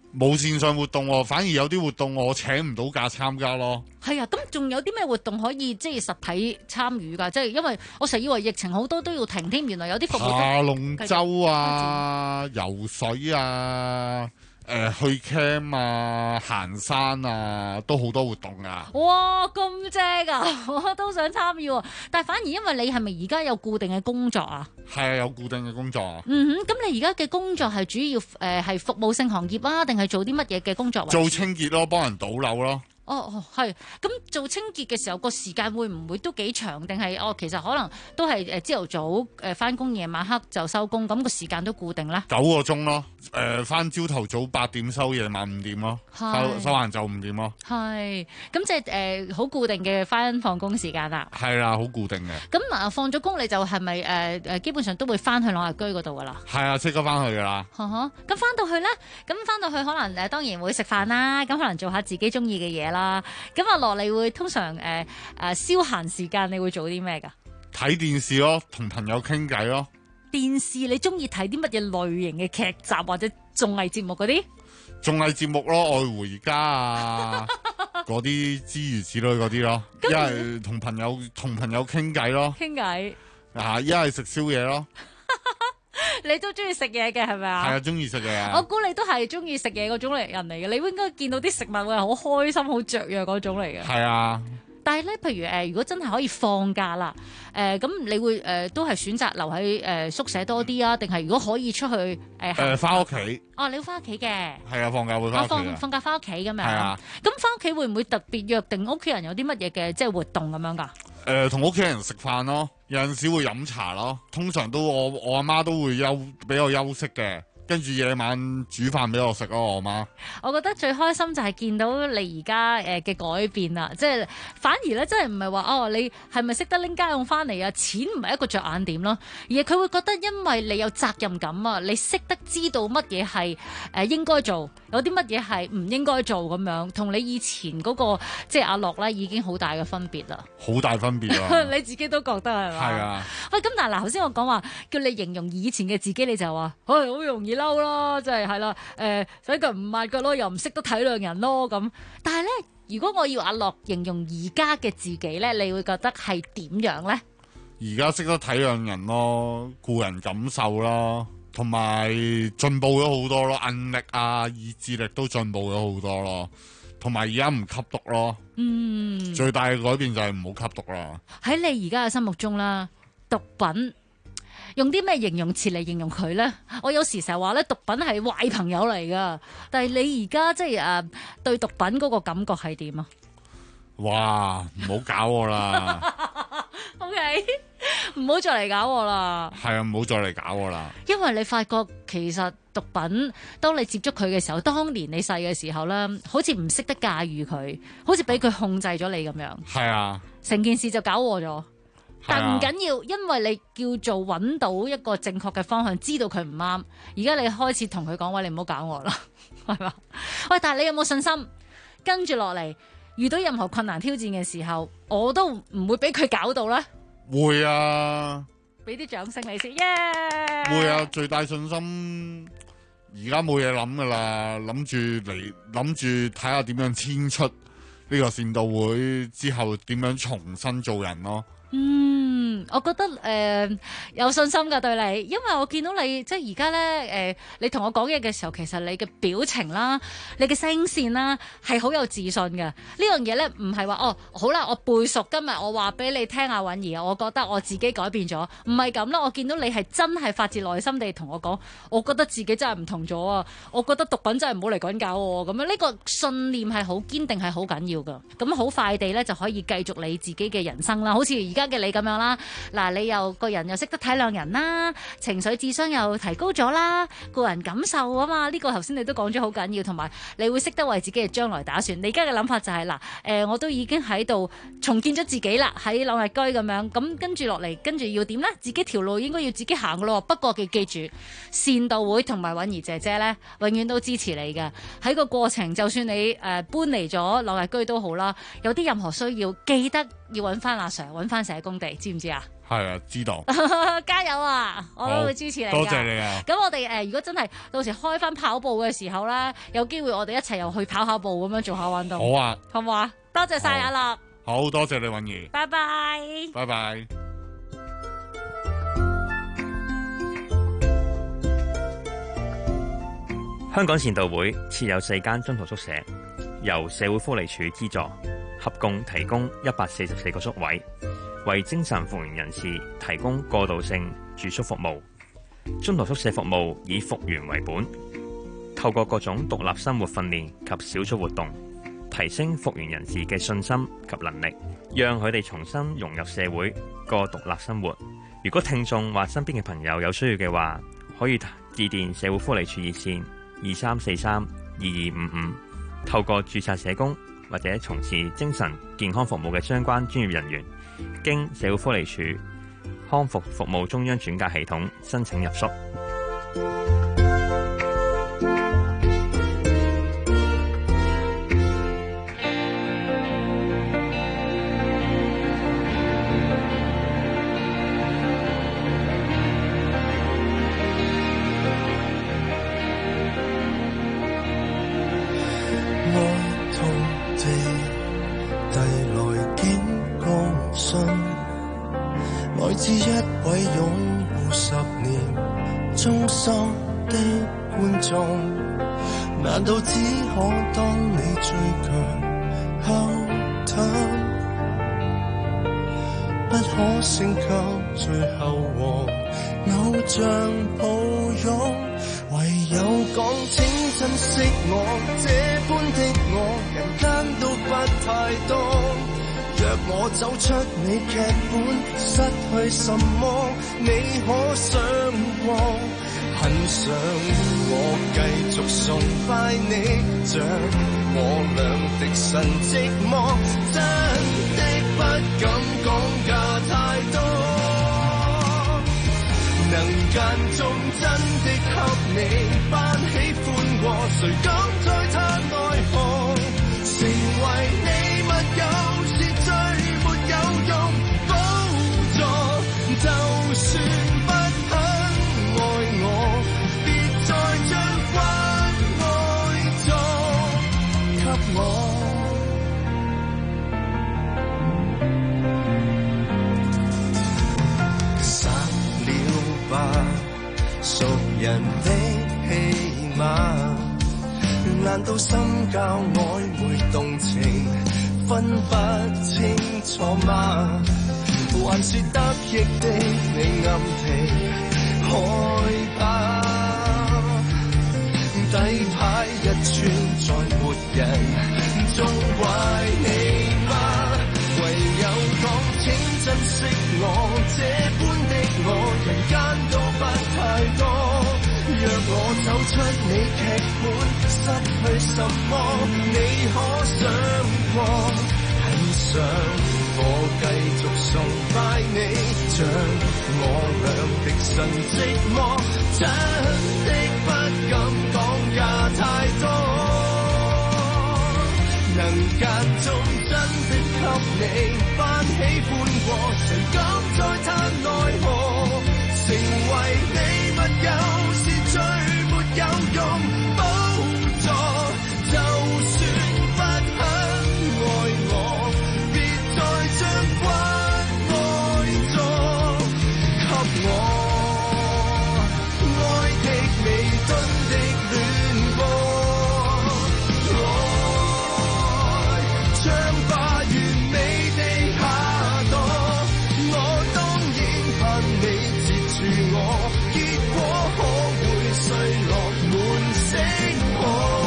冇線上活動喎，反而有啲活動我請唔到假參加咯。 係啊，咁仲有啲咩活動可以即係實體參與㗎？即係因為我成日以為疫情好多都要停添，原來有啲服務爬龍舟啊、游水啊、去 camp 啊、行山啊，都好多活動啊！ 哇，咁正啊！我都想參與喎，但係反而因為你係咪而家有固定嘅工作啊？ 係啊，有固定嘅工作啊。 咁你而家嘅工作係主要係服務性行業啊，定係做啲乜嘢嘅工作？ 做清潔咯，幫人倒樓咯。 係。咁做清潔嘅時候個時間會唔會都幾長？定係其實可能都係朝頭早返工，夜晚黑就收工，咁個時間都固定啦。 9個鐘咯，返朝頭早8點收，夜晚5點咯，收晏晝5點咯。 係，咁即係好固定嘅返放工時間啦。 係啦，好固定嘅。 咁放咗工你就係咪基本上都會返去朗日居嗰度噶啦？ 係啊，即刻返去噶啦。 咁返到去咧，可能當然會食飯啦，咁可能做下自己中意嘅嘢啦。咁阿樂，你會通常消閒時間你會做啲咩噶？ 睇電視咯，同朋友傾偈咯。 電視你中意睇啲乜嘢類型嘅劇集或者綜藝節目嗰啲？ 綜藝節目咯，愛回家啊，嗰啲諸如此類嗰啲咯。一係同朋友傾偈咯。傾偈。一係食宵夜咯。 你都中意食嘢嘅係咪啊？ 係啊，中意食嘢啊！ 我估你都係中意食嘢嗰種人嚟嘅，你應該見到啲食物會係好開心、好雀躍嗰種嚟嘅。係啊。但係咧，譬如如果真係可以放假啦，咁你會都係選擇留喺宿舍多啲啊？定係如果可以出去翻屋企？ 你要翻屋企嘅。係啊，放假會翻屋企。 放假翻屋企咁樣。 係啊。咁翻屋企會唔會特別約定屋企人有啲乜嘢嘅即係活動咁樣㗎？ 同屋企人食飯咯，有陣時會飲茶咯。通常都我阿媽都會俾我休息嘅。跟住夜晚煮飯俾我食咯，我媽。我覺得最開心就係見到你而家嘅改變啦，即係反而咧，真係唔係話你係咪識得拎家用翻嚟啊？錢唔係一個着眼點咯，而係佢會覺得因為你有責任感啊，你識得知道乜嘢係應該做，有啲乜嘢係唔應該做咁樣，同你以前嗰個即係阿樂咧已經好大嘅分別啦。好大分別啊！你自己都覺得係嘛？係啊。喂，咁但係嗱，頭先我講話叫你形容以前嘅自己，你就話好容易嬲咯，即係啦，洗腳唔抹腳咯，又唔識得體諒人咯咁。但係咧，如果我要阿樂形容而家嘅自己咧，你會覺得係點樣咧？而家識得體諒人咯，顧人感受咯，同埋進步咗好多咯，韌力啊、意志力都進步咗好多咯，同埋而家唔吸毒咯。最大嘅改變就係唔好吸毒啦。喺你而家嘅心目中啦，毒品。用啲咩形容詞嚟形容佢咧？我有時成日話咧，毒品係壞朋友嚟噶。但係你而家即係對毒品嗰個感覺係點啊？哇！唔好搞我啦！OK， 唔好再嚟搞我啦。係啊，唔好再嚟搞我啦。因為你發覺其實毒品，當你接觸佢嘅時候，當年你細嘅時候咧，好似唔識得駕馭佢，好似俾佢控制咗你咁樣。係啊，成件事就搞禍咗。但唔緊要，因為你叫做揾到一個正確嘅方向，知道佢唔啱。而家你開始同佢講話，你唔好搞我啦，係嘛？喂，但係你有冇信心跟住落嚟，遇到任何困難挑戰嘅時候，我都唔會俾佢搞到咧？會啊！俾啲掌聲你先，耶！會啊！最大信心，而家冇嘢諗噶啦，諗住睇下點樣遷出呢個善導會之後，點樣重新做人咯。我覺得有信心㗎對你，因為我見到你即係而家咧你同我講嘢嘅時候，其實你嘅表情啦、你嘅聲線啦係好有自信嘅。呢樣嘢咧唔係話好啦，我背熟今日我話俾你聽啊，允兒，我覺得我自己改變咗，唔係咁啦。我見到你係真係發自內心地同我講，我覺得自己真係唔同咗啊！我覺得毒品真係唔好嚟滾搞我咁樣，呢個信念係好堅定，係好緊要㗎。咁好快地咧就可以繼續你自己嘅人生啦，好似而家嘅你咁樣啦。嗱，你又個人又識得體諒人啦，情緒智商又提高咗啦，個人感受啊嘛，呢個頭先你都講咗好緊要，同埋你會識得為自己嘅將來打算。你而家嘅諗法就係我都已經喺度重建咗自己啦，喺朗日居咁樣，咁跟住落嚟，跟住要點呢？自己條路應該要自己行噶咯。不過記住，善導會同埋允兒姐姐呢，永遠都支持你嘅。喺個過程，就算你搬嚟咗朗日居都好啦，有啲任何需要，記得要揾翻阿 Sir， 揾翻社工地，知唔知啊？ 係啊，知道。 加油啊！我都會支持你。 多謝你啊！ 咁我哋如果真係到時開翻跑步嘅時候咧，有機會我哋一齊又去跑步咁樣做下運動。 好啊， 好唔好啊？多謝晒阿樂。 好多謝你，允兒。 拜拜。 拜拜。 香港善道會設有4間津貼宿舍，由社會福利署資助，合共提供144個宿位，為精神復原人士提供過渡性住宿服務。津貼宿舍服務以復原為本，透過各種獨立生活訓練及小組活動，提升復原人士嘅信心及能力，讓佢哋重新融入社會，過獨立生活。如果聽眾或身邊嘅朋友有需要嘅話，可以致電社會福利署熱線23432255，透過註冊社工或者從事精神健康服務嘅相關專業人員，經社會福利署康復服務中央轉介系統申請入宿。 難道只可當你最強後盾，不可升級最後和偶像抱擁，唯有講請珍惜我，這般的我人間都不太多。若我走出你劇本，失去什麼你可想過？很想我繼續崇拜你，像我倆的神寂寞，真的不敢講價太多。能間中真的給你班喜歡過，誰敢再嘆奈何？成為你密友是最沒有用寶座，就算不肯愛我，別再將關愛做給我。散了吧，熟人的戲碼，難道心交曖昧動情分不清楚嗎？還是得益的你暗地害怕，底牌一穿再沒人縱壞你嗎？唯有講請珍惜我，這般的我人間都不太多。若我走出你劇本，失去什麼你可想過？很想我繼續崇拜你，像我倆的神寂寞，真的不敢講價太多。能間中真的給你班喜歡過，誰敢再嘆奈何？成為你密友是最沒有用寶座，就算不肯愛我，別再將關愛做給我。愛的未敦的戀歌，愛唱吧完美地下墮，我當然盼你接住我，結果可會碎落滿星河。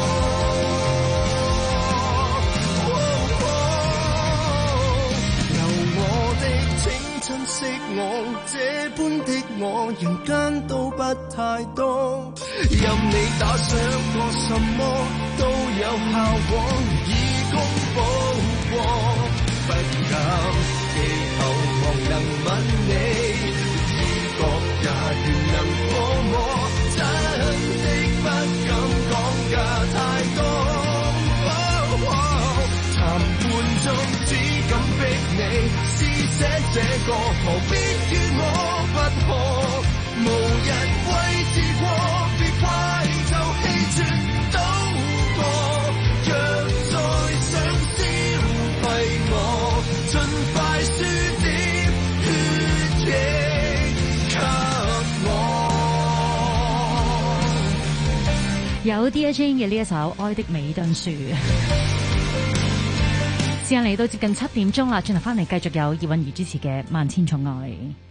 由我的請珍惜我，這般的我人間都不太多。任你打賞過什麼都有效果，以公補過，不敢祈求望能吻你，意覺也願能過我，真的不敢講價太多。談判中只敢逼你過，何必與我不可？無人為自過，別怪就氣絕都過。若再想消費我，盡快輸點血液給我。 有 Dear Jane 嘅呢一首《愛的美敦樹》。時間嚟到接近7點鐘啦，轉頭翻嚟繼續有葉韻儀主持嘅《萬千寵愛》。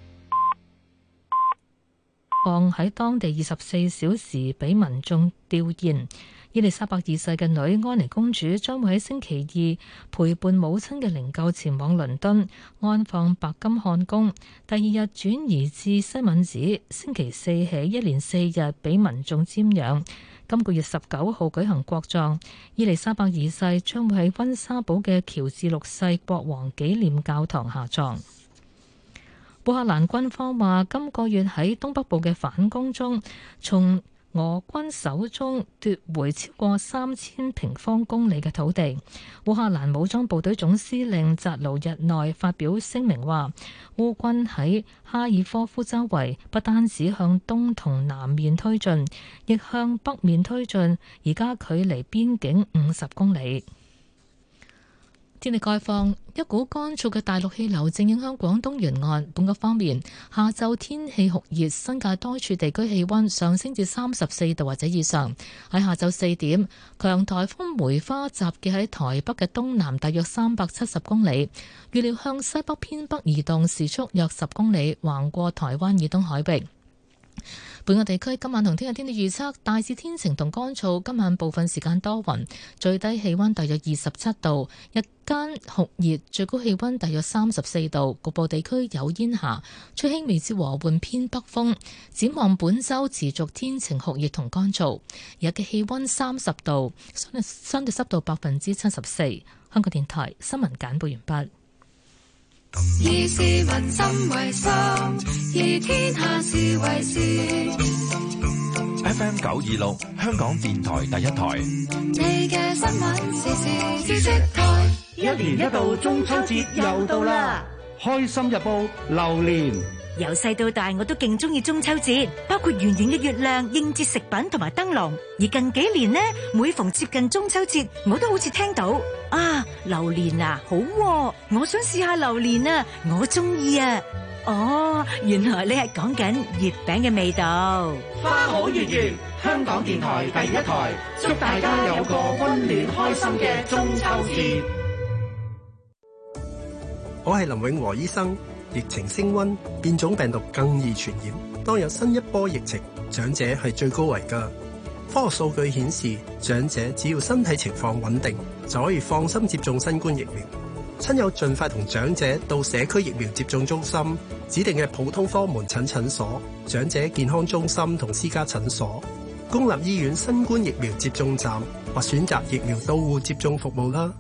放喺當地24小時俾民眾弔唁。伊麗莎白二世嘅女安妮公主將會喺星期二陪伴母親嘅靈柩前往倫敦安放白金漢宮，第二日轉移至西敏寺，星期四起一連4日俾民眾瞻仰。今個月19號舉行國葬，伊麗莎白二世將會喺溫莎堡嘅喬治6世國王紀念教堂下葬。烏克蘭軍方話，今個月喺東北部嘅反攻中，從俄軍手中奪回超過3000平方公里嘅土地。烏克蘭武裝部隊總司令扎盧日內發表聲明話，烏軍喺哈爾科夫周圍不單止向東同南面推進，亦向北面推進，而家距離邊境50公里。天氣概況，一股乾燥嘅大陸氣流正影響廣東沿岸。本港方面，下晝天氣酷熱，新界多處地區氣溫上升至34度或者以上。喺下晝4點，強颱風梅花集結喺台北嘅東南，大約370公里，預料向西北偏北移動，時速約10公里，橫過台灣以東海域。本港地區今晚同聽日天氣預測，大致天晴同乾燥，今晚部分時間多雲，最低氣溫大約27度，日間酷熱，最高氣溫大約34度，局部地區有煙霞，吹輕微至和緩偏北風。展望本週持續天晴酷熱同乾燥，日嘅氣溫30度，相對濕度74%。香港電台新聞簡報完畢。 以市民心為心，以天下事為事。 FM 926，香港電台第一台。 你嘅新聞時事知識台。 一年一度中秋節又到啦！開心日報榴蓮。 由細到大我都勁中意中秋節，包括圓圓嘅月亮、應節食品同埋燈籠。而近幾年呢，每逢接近中秋節，我都好似聽到啊，榴蓮啊，好喎，我想試下榴蓮啊，我中意啊。哦，原來你係講緊月餅嘅味道。 花好月圓，香港電台第一台，祝大家有個溫暖開心嘅中秋節。 我係林永和醫生。疫情升溫，變種病毒更易傳染。當有新一波疫情，長者係最高危㗎。科學數據顯示，長者只要身體情況穩定，就可以放心接種新冠疫苗。親友盡快同長者到社區疫苗接種中心、指定嘅普通科門診診所、長者健康中心同私家診所、公立醫院新冠疫苗接種站或選擇疫苗到戶接種服務啦。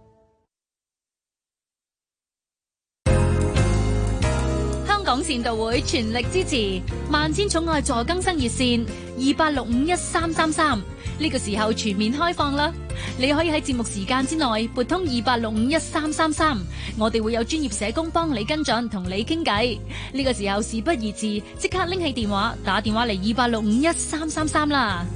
港善道會全力支持萬千寵愛助更生熱線28651333，呢個時候全面開放啦！你可以喺節目時間之內撥通28651333，我哋會有專業社工幫你跟進，同你傾偈。呢個時候事不宜遲，即刻拎起電話打電話嚟28651333啦！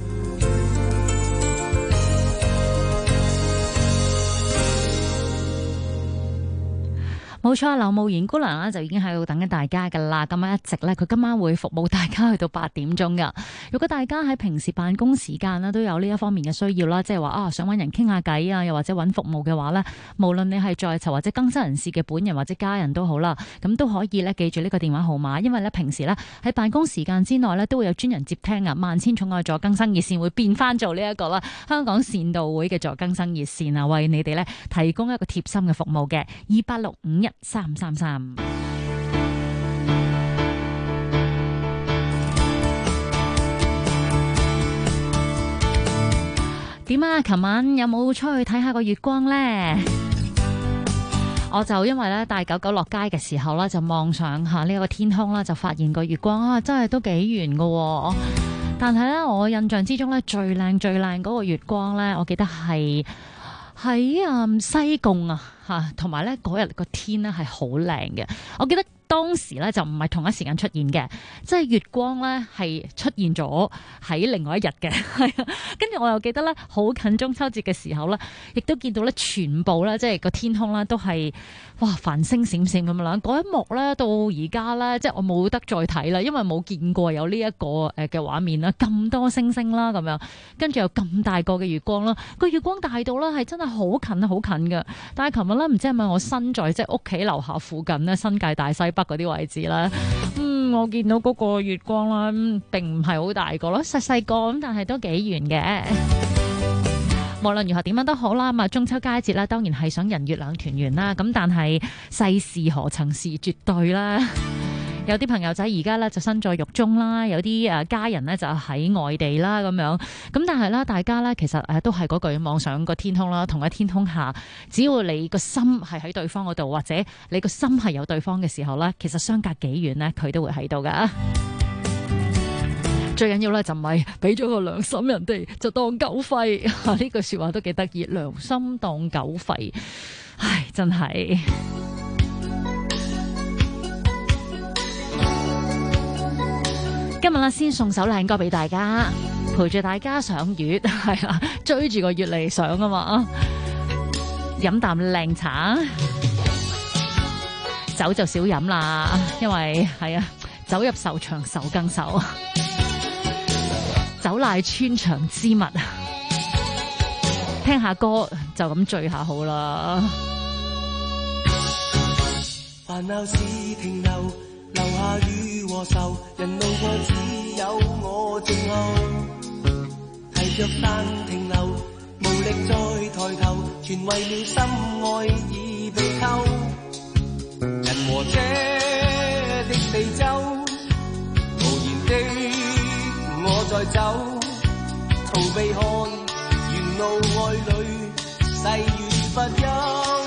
冇錯，劉慕賢姑娘咧就已經喺度等緊大家噶啦。咁樣一直咧，佢今晚會服務大家去到8點鐘噶。如果大家喺平時辦公時間咧都有呢一方面嘅需要啦，即係話想揾人傾下偈啊，又或者揾服務嘅話咧，無論你係在囚或者更生人士嘅本人或者家人都好啦，咁都可以咧記住呢個電話號碼，因為咧平時咧喺辦公時間之內咧都會有專人接聽啊。萬千寵愛助更生熱線會變翻做呢一個啦，香港善道會嘅助更生熱線啊，為你哋咧提供一個貼心嘅服務嘅28651333。點啊？琴晚有冇出去睇下個月光呢？我就因為咧帶狗狗落街嘅時候咧，就望上下呢個天空啦，就發現個月光啊，真係都幾圓㗎。但係咧，我印象之中咧最靚嗰個月光咧，我記得係喺西貢啊，嚇，同埋咧嗰日個天咧係好靚嘅。我記得當時咧就唔係同一時間出現嘅，即係月光咧係出現咗喺另外一日嘅。係啊，跟住我又記得咧，好近中秋節嘅時候咧，亦都見到咧全部咧即係個天空咧都係哇繁星閃閃咁樣啦。嗰一幕咧到而家咧，即係我冇得再睇啦，因為冇見過有呢一個嘅畫面啦，咁多星星啦咁樣，跟住有咁大個嘅月光啦，個月光大到咧係真係好近好近㗎。但係琴日咧唔知係咪我身在即係屋企樓下附近咧，新界大西北嗰啲位置啦，我見到嗰個月光啦，並唔係好大個咯，細細個咁，但係都幾圓嘅。無論如何點樣都好啦，咁啊中秋佳節啦，當然係想人月兩團圓啦。咁但係世事何曾是絕對啦？有啲朋友仔而家咧就身在獄中啦，有啲家人咧就喺外地啦咁樣。咁但係咧，大家咧其實都係嗰句望上個天空啦，同一天空下，只要你個心係喺對方嗰度，或者你個心係有對方嘅時候咧，其實相隔幾遠咧，佢都會喺度噶。最緊要咧就唔係俾咗個良心人哋就當狗吠，呢句說話都幾得意，良心當狗吠，唉，真係。今日啦，先送首靚歌俾大家，陪住大家賞月，係啊，追住個月嚟賞啊嘛，飲啖靚茶，酒就少飲啦，因為係啊，酒入愁腸愁更愁，酒乃穿腸之物，聽下歌就咁醉下好啦。 煩惱事停留，留下雨和愁，人路過只有我靜候，提着傘停留，無力再抬頭，全為了心愛已被偷。人和車的四周，無言的我在走，逃避看沿路愛侶細雨不休，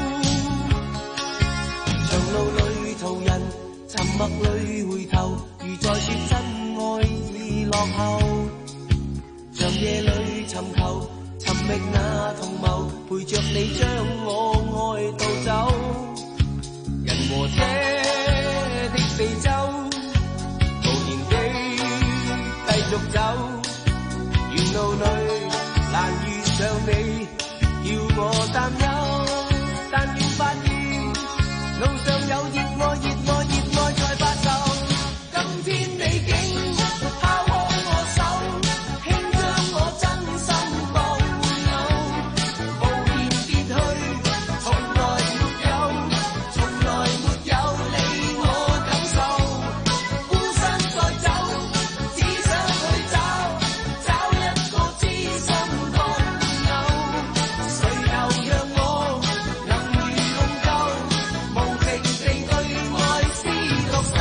長路裏途人沉默裏回頭，如在說真愛已落後，長夜裏尋求尋覓那同謀，陪着你將我愛到走。人和車的四周，無言的繼續走，沿路裏難遇上你，叫我擔憂。但願發現路上有熱愛，熱愛，熱愛在發愁。今天你竟拋開我手，輕將我真心放手，無言跌去，從來沒有，從來沒有理我感受。孤身再走，只想去找一個知心朋友，誰又讓我能如龍舟，無情地對愛是獨守。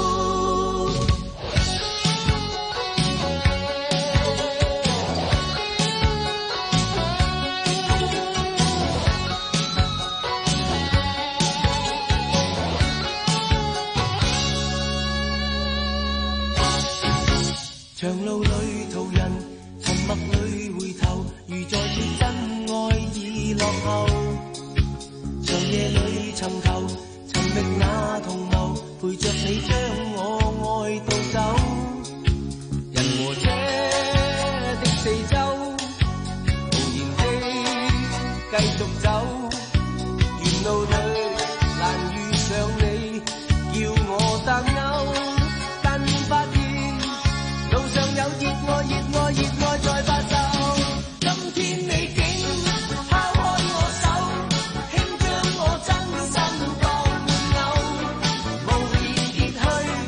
長路裏途人，沉默裏回頭，如在說真愛已落後。長夜裏尋求尋覓那同謀，陪着你將我愛到走。人和車的四周，無言的繼續走，沿路裏難遇上你，叫我擔憂。但願發現路上有熱愛，熱愛，熱愛在發愁。今天你竟拋開我手，輕將我真心當偶，無言跌去，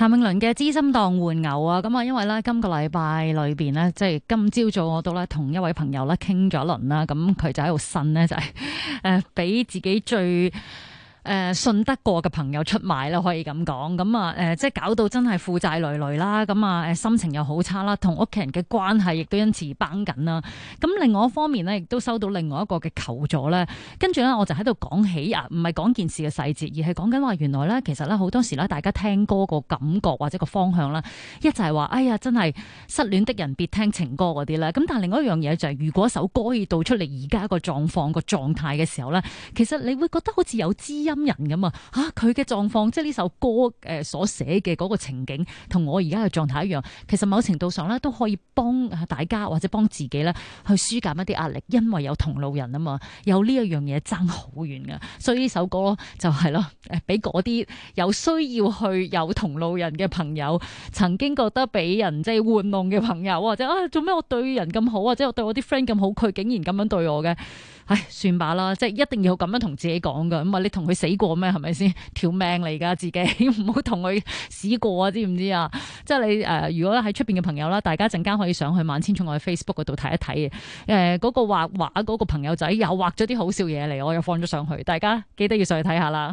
譚詠麟嘅《知心當換牛》啊，咁啊，因為咧今個禮拜裏邊呢，即係今朝早我都咧同一位朋友咧傾咗一輪啦，咁佢就喺度呻呢，就係俾自己最信得過嘅朋友出賣啦，可以咁講。咁啊即係搞到真係負債累累啦，咁啊心情又好差啦，同屋企人嘅關係亦都因此繃緊啦。咁另外一方面呢，亦都收到另外一個嘅求助咧，跟住咧我就喺度講起唔係講件事嘅細節，而係講緊話原來咧其實咧好多時咧大家聽歌個感覺或者個方向啦，一就係話哎呀真係失戀的人別聽情歌嗰啲咧。咁但係另外一樣嘢就係如果首歌可以道出嚟而家個狀況個狀態嘅時候咧，其實你會覺得好似有知音人咁啊！佢嘅狀況，即係呢首歌所寫嘅嗰個情景，同我而家嘅狀態一樣。其實某程度上咧，都可以幫大家或者幫自己咧，去舒減一啲壓力，因為有同路人啊嘛。有呢一樣嘢爭好遠㗎，所以呢首歌就係咯，俾嗰啲有需要去有同路人嘅朋友，曾經覺得俾人即係玩弄嘅朋友，或者做咩我對人咁好，或者我對我啲 friend 咁好，佢竟然咁樣對我嘅。唉，算罷啦，即係一定要咁樣同自己講噶。咁啊，你同佢死過咩？係咪先？條命嚟噶，自己唔好同佢死過啊！知唔知啊？即係你如果喺出邊嘅朋友啦，大家陣間可以上去萬千寵愛 Facebook 嗰度睇一睇嘅。嗰個畫畫嗰個朋友仔又畫咗啲好笑嘢嚟，我又放咗上去，大家記得要上去睇下啦。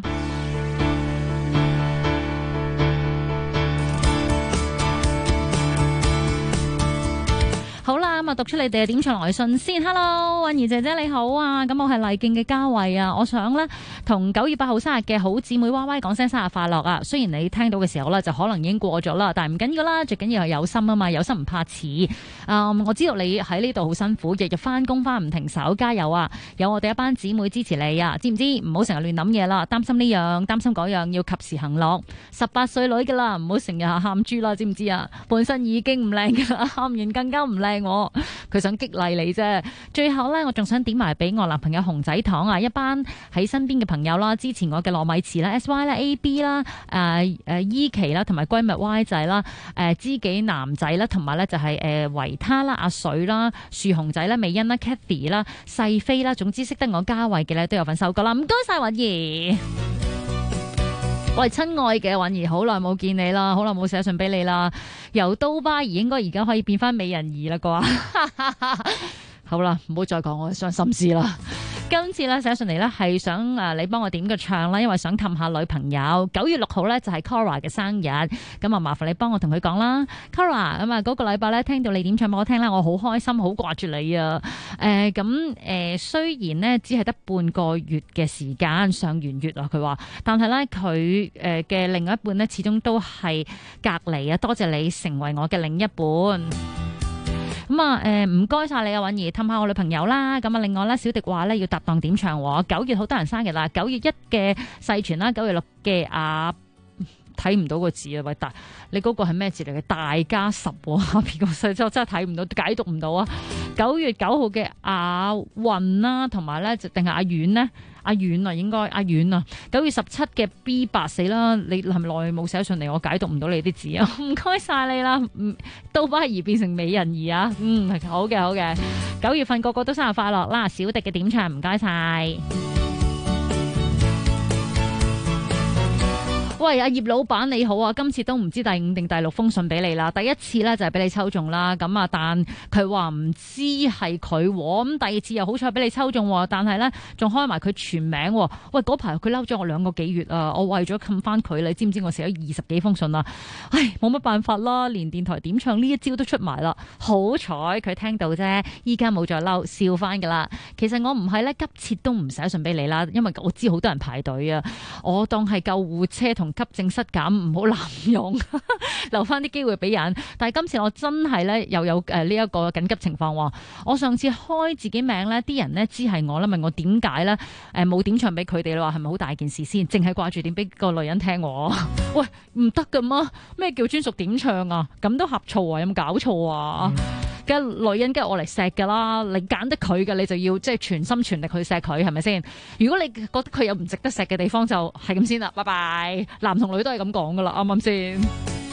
好啦，咁啊讀出你哋嘅點唱來信先。Hello， 韻儀姐姐你好啊，咁我係麗徑嘅嘉慧啊，我想咧同9月8號生日嘅好姊妹 Y Y 講聲生日快樂啊。雖然你聽到嘅時候咧就可能已經過咗啦，但係唔緊要啦，最緊要係有心啊嘛，有心唔怕遲。我知道你喺呢度好辛苦，日日翻工翻唔停手，加油啊！有我哋一班姊妹支持你啊，知唔知？唔好成日亂諗嘢啦，擔心呢樣擔心嗰樣，要及時行樂。18歲女噶啦，唔好成日喊豬啦，知唔知啊？本身已經唔靚噶啦，喊完更加唔靚。佢想激勵你啫。最後呢，我仲想點埋俾我男朋友熊仔糖啊，一班喺身邊嘅朋友啦，支持我嘅糯米糍啦、SY 啦、AB 啦、依琪啦，同埋閨蜜 Y 仔啦、知己男仔啦，同埋呢就係維他啦、阿水啦、樹熊仔啦、美欣啦、Kathy 啦、細飛啦，總之識得我嘉慧嘅呢都有份收歌啦。唔該晒韻儀。我係親愛嘅韻儀，好耐冇見你啦，好耐冇寫信俾你啦。由刀疤兒應該而家可以變翻美人兒啦啩？好啦，唔好再講我嘅傷心事啦。今次咧寫信嚟咧係想你幫我點個唱啦，因為想氹下女朋友。9月6號咧就係 Cora 嘅生日，咁啊麻煩你幫我同佢講啦 ，Cora 咁啊嗰個禮拜咧聽到你點唱俾我聽啦，我好開心，好掛住你啊。雖然呢只係得半個月嘅時間上完月啊，佢話，但係咧佢嘅另一半咧始終都係隔離啊，多謝你成為我嘅另一半。咁啊，唔該晒你啊，韻儀氹下我女朋友啦。咁啊，另外咧，小迪話咧要搭檔點唱喎。9月好多人生日啦，9月1嘅世傳啦，9月6嘅睇唔到個字啊，喂，你嗰個係咩字嚟嘅？大加10下邊個細真係睇唔到，解讀唔到啊。9月9號嘅阿運啦，同埋咧定係阿遠呢？阿遠啊，應該阿遠啊。9月17嘅 B84啦，你係咪耐冇寫上嚟？我解讀唔到你啲字啊，唔該晒你啦。刀疤兒變成美人兒啊，好嘅好嘅。9月份個個都生日快樂啦，小迪嘅點唱唔該晒。喂，阿葉老闆你好啊，今次都唔知第5定第6封信俾你啦。第一次咧就係俾你抽中啦，咁啊，但佢話唔知係佢，咁第二次又好彩俾你抽中，但係咧仲開埋佢全名。喂，嗰排佢嬲咗我2個幾月啊，我為咗氹翻佢，你知唔知我寫咗20幾封信啦？唉，冇乜辦法啦，連電台點唱呢一招都出埋啦。好彩佢聽到啫，依家冇再嬲，笑翻噶啦。其實我唔係咧急切都唔寫信俾你啦，因為我知好多人排隊啊，我當係救護車同急症室咁，唔好濫用，留翻啲機會俾人。但係今次我真係咧又有呢一個緊急情況。我上次開自己名咧，啲人咧知係我啦，問我點解咧冇點唱俾佢哋，你話係咪好大件事先？淨係掛住點俾個女人聽我？喂，唔得噶嘛？咩叫專屬點唱啊？咁都呷醋啊？有冇搞錯啊？嘅女人梗係我嚟錫噶啦，你揀得佢嘅，你就要即係全心全力去錫佢，係咪先？如果你覺得佢有唔值得錫嘅地方，就係咁先啦。拜拜。男同女都係咁講噶啦，啱唔啱先？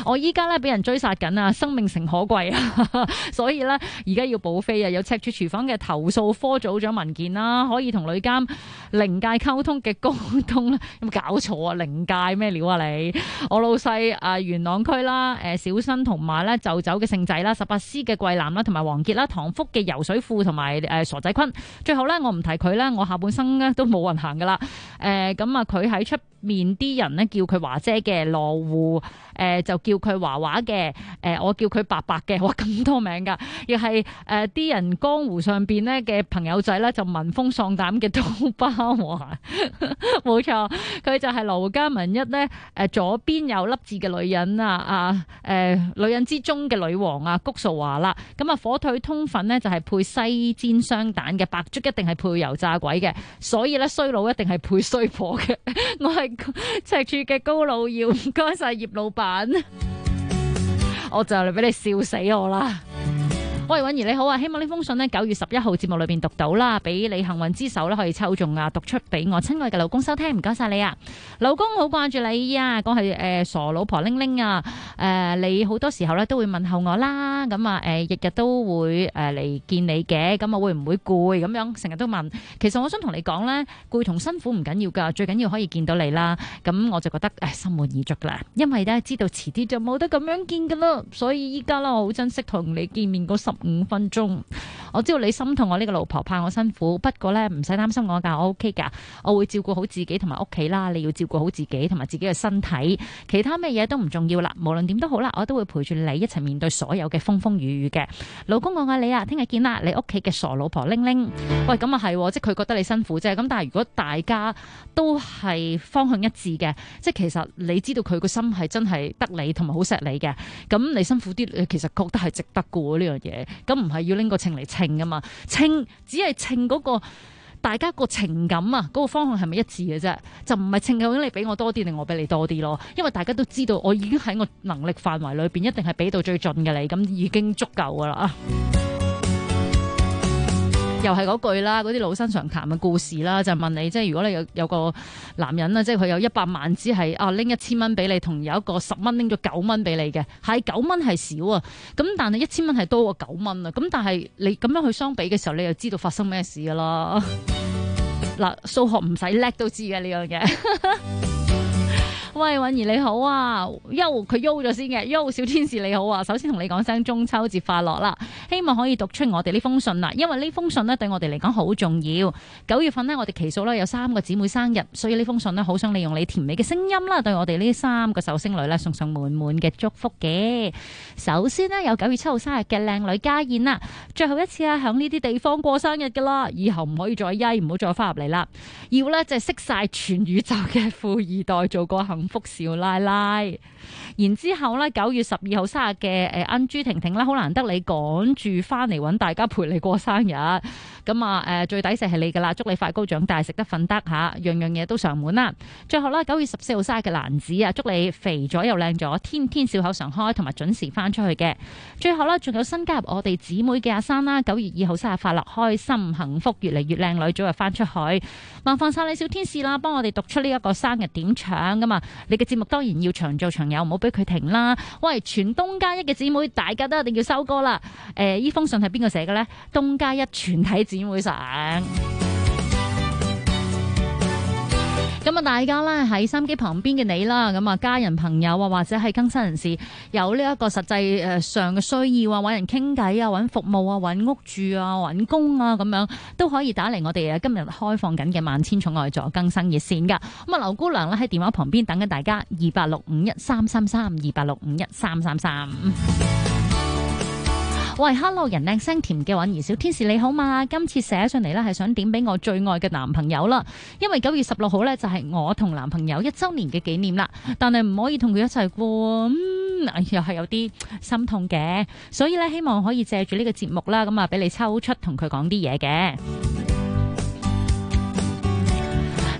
我依家咧俾人追殺緊啊，生命誠可貴啊，所以咧而家要補飛啊！有赤柱廚房嘅投訴科組長文件啦，可以同女監靈界溝通嘅高通咧，有冇搞錯啊？靈界咩料啊你？我老細元朗區啦，小新同埋咧就走嘅聖仔啦，18C 嘅桂南啦，同埋黃傑啦，唐福嘅游水褲同埋傻仔坤。最後咧我唔提佢咧，我下半生咧都冇運行噶啦。咁啊佢喺出面啲人咧叫佢華姐嘅，羅湖就叫佢華華嘅，我叫佢白白嘅，哇咁多名噶，亦係啲人江湖上邊咧嘅朋友仔咧就聞風喪膽嘅刀疤王，冇錯，佢就係盧嘉文一咧左邊有粒字嘅女人女人之中嘅女王啊，谷素華啦，咁啊火腿通粉咧就係配西煎雙蛋嘅，白粥一定係配油炸鬼嘅，所以咧衰佬一定係配衰婆嘅，我係赤柱嘅高老耀，唔該晒葉老闆，我就嚟俾你笑死我啦！喂，允兒你好啊，希望呢封信呢9月11號節目裏邊讀到啦，俾你幸運之手咧可以抽中啊，讀出俾我親愛嘅老公收聽，唔該晒你啊，老公好掛住你啊，講係傻老婆玲玲啊，你好多時候咧都會問候我啦，咁啊日日都會嚟見你嘅，咁啊會唔會攰咁樣，成日都問，其實我想同你講咧，攰同辛苦唔緊要噶，最緊要可以見到你啦，咁我就覺得心滿意足啦，因為咧知道遲啲就冇得咁樣見噶啦，所以依家咧我好珍惜同你見面嗰15分鐘，我知道你心痛我呢個老婆，怕我辛苦，不過咧唔使擔心我噶，我 OK 噶，我會照顧好自己同埋屋企啦，你要照顧好自己同埋自己嘅身體，其他咩嘢都唔重要啦，無論點都好啦，我都會陪住你一齊面對所有嘅風風雨雨嘅，老公我愛你啊，聽日見啦，你屋企嘅傻老婆玲玲，喂咁啊係，即係佢覺得你辛苦啫，咁但係如果大家都係方向一致嘅，即係其實你知道佢個心係真係得你同埋好錫你嘅，咁你辛苦啲，你其實覺得係值得嘅呢樣嘢。咁唔係要拎個稱嚟稱噶嘛，稱只係稱嗰個大家個情感啊，嗰個方向係咪一致嘅啫？就唔係稱究竟你俾我多啲定我俾你多啲咯？因為大家都知道我已經喺我能力範圍裏邊，一定係俾到最盡嘅你，咁已經足夠噶啦。又係嗰句啦，嗰啲老生常談嘅故事啦，就問你，即係如果你有個男人啊，即係佢有100萬，只係拎1000蚊俾你，同有一個10蚊拎咗9蚊俾你嘅，係9蚊係少啊，咁但係1000蚊係多過9蚊啊，咁但係你咁樣去相比嘅時候，你就知道發生咩事噶啦。嗱，數學唔使叻都知嘅呢樣嘢。喂，允兒你好啊，佢咗先嘅，小天使你好啊，首先同你講聲中秋節快樂啦，希望可以讀出我哋呢封信啦，因為呢封信呢對我哋嚟講好重要。9月份呢，我哋期數呢有3個姊妹生日，所以呢封信呢好想利用你甜美嘅聲音啦，對我哋呢3個壽星女呢送上滿滿嘅祝福嘅。首先呢，有9月7號生日嘅靚女家燕啦，最後一次啊響呢啲地方過生日噶啦，以後唔可以再曳，唔好再翻入嚟啦，要呢，就係識晒全宇宙嘅富二代，做個幸福少奶奶。然之後呢，9月12號生日嘅恩朱婷婷啦，好難得你趕住翻嚟揾大家陪你過生日，咁啊最抵食係你噶啦，祝你快高長大，食得瞓得吓，樣樣嘢都常滿啦。最後啦，9月14號生日嘅蘭子啊，祝你肥咗又靚咗，天天笑口常開，同埋準時翻出去嘅。最後啦，仲有新加入我哋姊妹嘅阿珊啦，9月2號生日快樂，開心幸福，越嚟越靚女，早日翻出去。麻煩晒你小天使啦，幫我哋讀出呢一個生日點唱噶嘛，你嘅節目當然要長做長有，唔好俾佢停啦。喂，全東加一嘅姊妹，大家都一定要收歌啦。呢封信係邊個寫嘅呢？東加一全體姊妹上。咁啊，大家咧喺收音機旁邊嘅你啦，咁啊家人朋友啊，或者係更新人士有呢一個實際上嘅需要啊，揾人傾偈啊，揾服務啊，揾屋住啊，揾工啊，咁樣都可以打嚟我哋今日開放緊嘅萬千寵愛助更生熱線噶。咁啊，劉姑娘咧喺電話旁邊等緊大家，2865133，286513333。喂 ，Hello， 人靚聲甜嘅允兒小天使你好嘛？今次寫上嚟呢係想點俾我最愛嘅男朋友啦，因為9月16號呢就係我同男朋友1周年嘅紀念啦，但係唔可以同佢一齊過，又係有啲心痛嘅，所以呢，希望可以借住呢個節目啦，咁啊俾你抽出同佢講啲嘢嘅。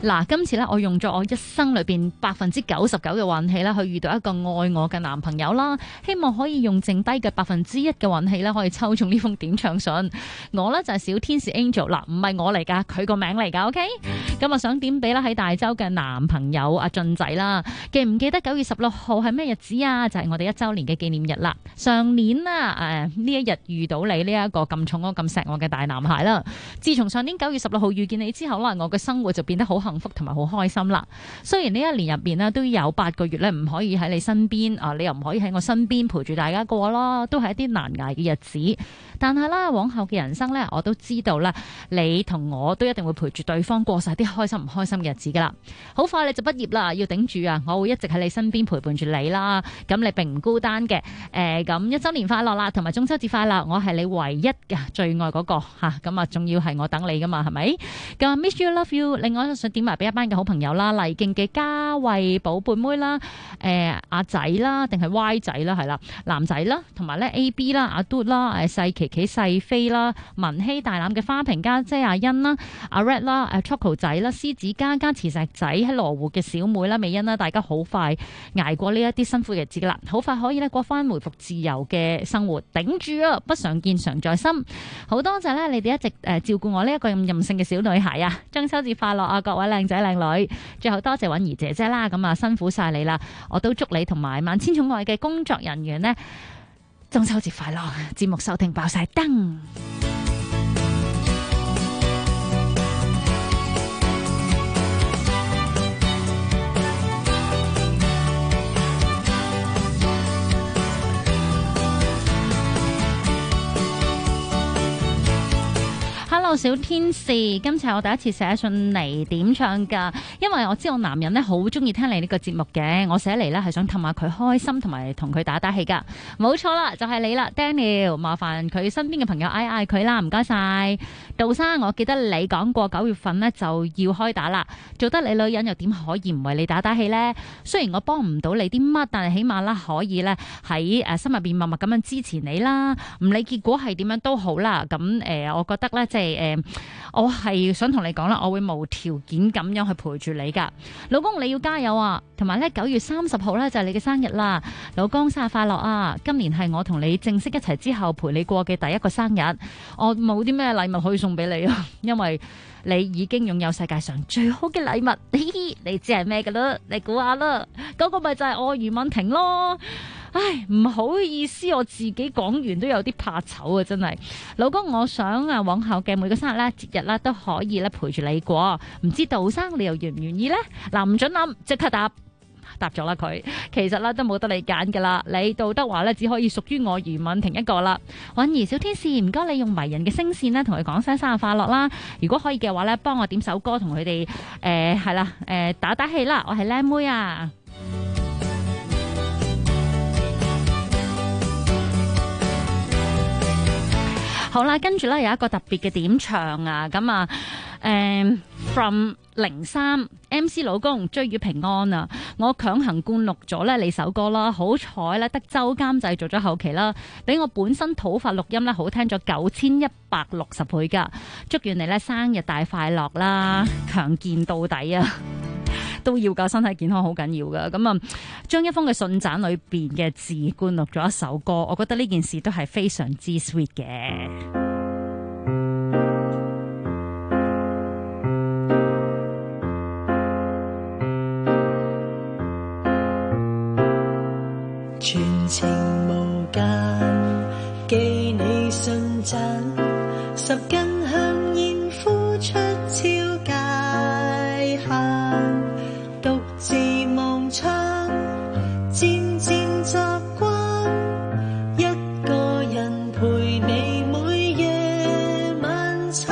嗱，今次咧我用咗我一生裏邊99%嘅運氣啦，去遇到一個愛我嘅男朋友啦，希望可以用剩低嘅1%嘅運氣咧，可以抽中呢封點唱信。我咧就係小天使 Angel 嗱，唔係我嚟噶，佢個名嚟噶 ，OK？ 咁啊想點俾啦喺大洲嘅男朋友阿俊仔啦，記唔記得9月16號係咩日子啊？就係我哋1週年嘅紀念日啦。上年啊，呢一日遇到你呢一個咁寵我咁錫我嘅大男孩啦。自從上年9月16號遇見你之後啦，我嘅生活就變得好幸福同埋好開心啦。雖然呢一年入邊呢都有8個月咧唔可以喺你身邊啊，你又唔可以喺我身邊陪住大家過咯，都係一啲難捱嘅日子。但係啦，往後嘅人生咧，我都知道啦，你同我都一定會陪住對方過晒啲開心唔開心嘅日子噶啦。好快你就畢業啦，要頂住啊！我會一直喺你身邊陪伴住你啦。咁你並唔孤單嘅。咁1週年快樂啦，同埋中秋節快樂！我係你唯一嘅最愛嗰個吓，咁啊，仲要係我等你噶嘛，係咪？咁 Miss You Love You， 另外想點埋俾一班嘅好朋友啦，黎勁嘅嘉慧寶貝妹啦，阿仔啦，定係 Y 仔啦，係啦，男仔啦，同埋咧 AB 啦，阿嘟啦，細琪琪細飛啦，文希大欖嘅花瓶家姐阿欣啦，阿 Red 啦，Choco 仔啦，獅子家慈石仔喺羅湖嘅小妹啦，美欣啦，大家好快捱過呢一啲辛苦嘅日子啦，好快可以咧過翻回復自由嘅生活，頂住啊！不常見常在心，好多謝咧你哋一直照顧我呢一個咁任性嘅小女孩啊！中秋節快樂啊，各位靚仔靚女！最後多謝允兒姐姐啦，咁啊辛苦晒你啦，我都祝你同埋萬千寵愛嘅工作人員呢，中秋節快樂！節目收聽爆晒燈。Hello 小天使，今次係我第一次寫信嚟點唱噶，因為我知我男人咧好中意聽你呢個節目嘅，我寫嚟咧係想氹下佢開心，同埋同佢打打氣噶。冇錯啦，就係你啦 ，Daniel， 麻煩佢身邊嘅朋友嗌佢啦，唔該晒。杜生，我記得你講過9月份呢就要開打啦，做得你女人又點可以唔為你打打氣呢？雖然我幫唔到你啲乜，但係起碼啦可以咧喺心入邊默默咁樣支持你啦，唔理結果係點樣都好啦。咁我覺得咧即係我係想同你講啦，我會無條件咁樣去陪住你噶，老公你要加油啊！同埋咧9月30號咧就係你嘅生日啦，老公生日快樂啊！今年係我同你正式一齊之後陪你過嘅第一個生日，我冇啲咩禮物可以送俾你啊，因為你已經擁有世界上最好嘅禮物，你知係咩噶啦？你估下啦，嗰個咪就係我余敏婷咯。唉，唔好意思，我自己講完都有啲怕醜啊！真係，老公，我想往後嘅每個生日咧、節日啦，都可以咧陪住你過。唔知杜生你又願唔願意呢？嗱，唔准諗，即刻答咗啦佢。其實咧都冇得你揀噶啦，你杜德華咧只可以屬於我余敏婷一個啦。允兒小天使，唔該你用迷人嘅聲線咧同佢講聲生日快樂啦。如果可以嘅話咧，幫我點首歌同佢哋係啦打打氣啦。我係靚妹啊！好啦，跟住咧有一個特別嘅點唱啊，咁啊，from 03 MC 老公追月平安啊，我強行灌錄咗咧你首歌啦，好彩咧得周監製做咗後期啦，比我本身土法錄音咧好聽咗9160倍噶，祝願你咧生日大快樂啦，強健到底啊！都要噶，身體健康好緊要噶。咁啊，將一封嘅信札裏邊嘅字灌錄咗一首歌，我覺得呢件事都係非常之 sweet 嘅。 全程無間，寄你信札，10根香煙呼出超界限。獨自望窗，漸漸習慣一個人陪你每夜晚餐。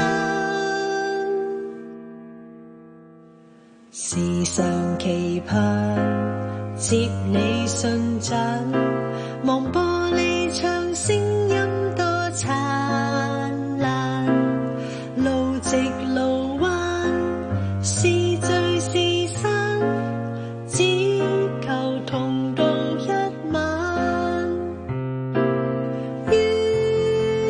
時常期盼接你信札，望玻璃窗聲音多燦爛，路直路彎，是聚是散，只求同度一晚。月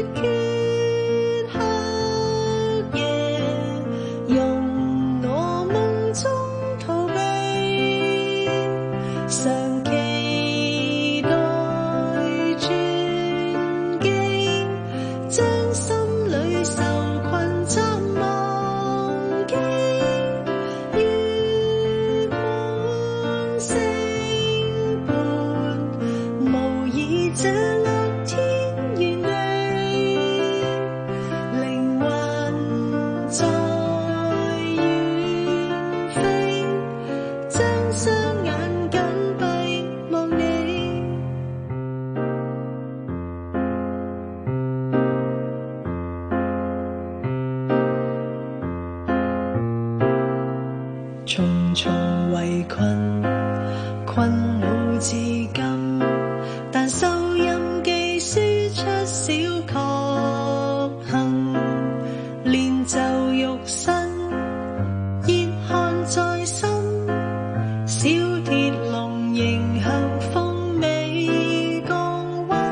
缺黑夜，容我夢重重圍困，困惱至今，但收音機輸出小確幸，練就肉身，熱汗在心，小鐵籠迎向風味降溫，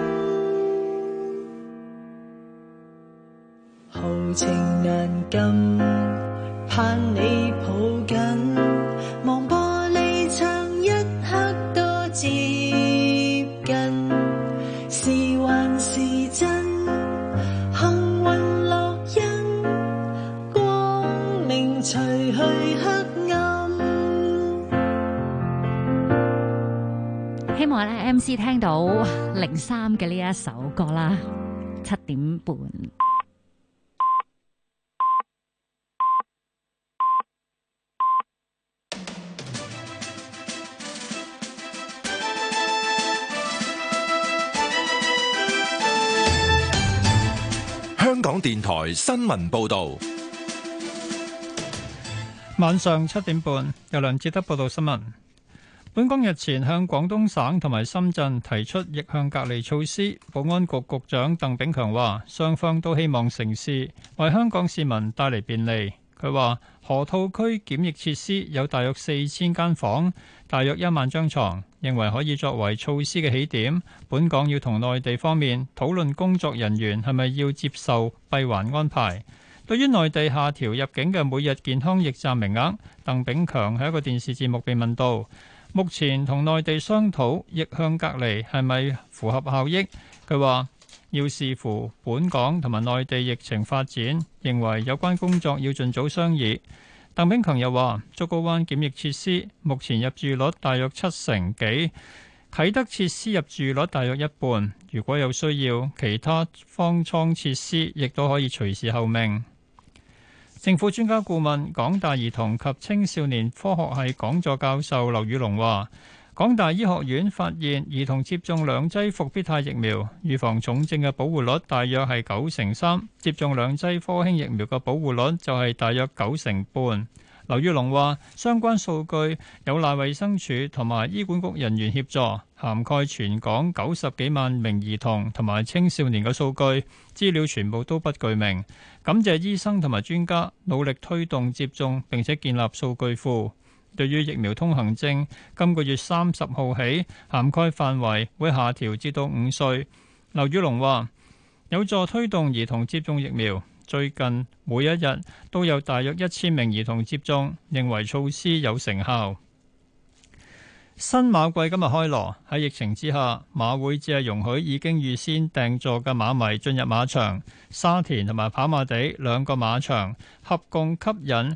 豪情難禁，盼你抱緊，望玻璃窗一刻多接近，是還是真？幸運烙印，光明除去黑暗。 希望咧 MC 聽到03嘅呢一首歌啦，7點半。 香港電台新聞報道， 晚上7點半，由梁志德報道新聞。本港日前向廣東省同埋深圳提出逆向隔離措施，保安局局長鄧炳強話，雙方都希望成事，為香港市民帶嚟便利。佢話河套區檢疫設施有大約4000間房，大約1萬張床，認為可以作為措施嘅起點。本港要同內地方面討論工作人員係咪要接受閉環安排。對於內地下調入境嘅每日健康驛站名額，鄧炳強喺一個電視節目被問到，目前同內地商討逆向隔離係咪符合效益？佢話要視乎本港同埋內地疫情發展，認為有關工作要盡早商議。鄧炳強又話，竹篙灣檢疫設施目前入住率大約70%幾，啟德設施入住率大約1半。如果有需要，其他方艙設施亦都可以隨時候命。政府專家顧問港大兒童及青少年科學系講座教授劉宇龍話，港大醫學院發現兒童接種2劑復必泰疫苗，預防重症嘅保護率大約係93%，接種2劑科興疫苗嘅保護率就係大約90%。劉宇龍話，相關數據有賴衛生署同埋醫管局人員協助，涵蓋全港90幾萬名兒童同埋青少年嘅數據，資料全部都不具名。感謝醫生同埋專家努力推動接種並且建立數據庫。對於疫苗通行證，今個月30號起涵蓋範圍會下調至到5歲。劉宇龍話，有助推動兒童接種疫苗，最近每一日都有大約1000名兒童接種，認為措施有成效。新馬季今日開鑼，喺疫情之下，馬會只係容許已經預先訂座嘅馬迷進入馬場。沙田同埋跑馬地2個馬場合共吸引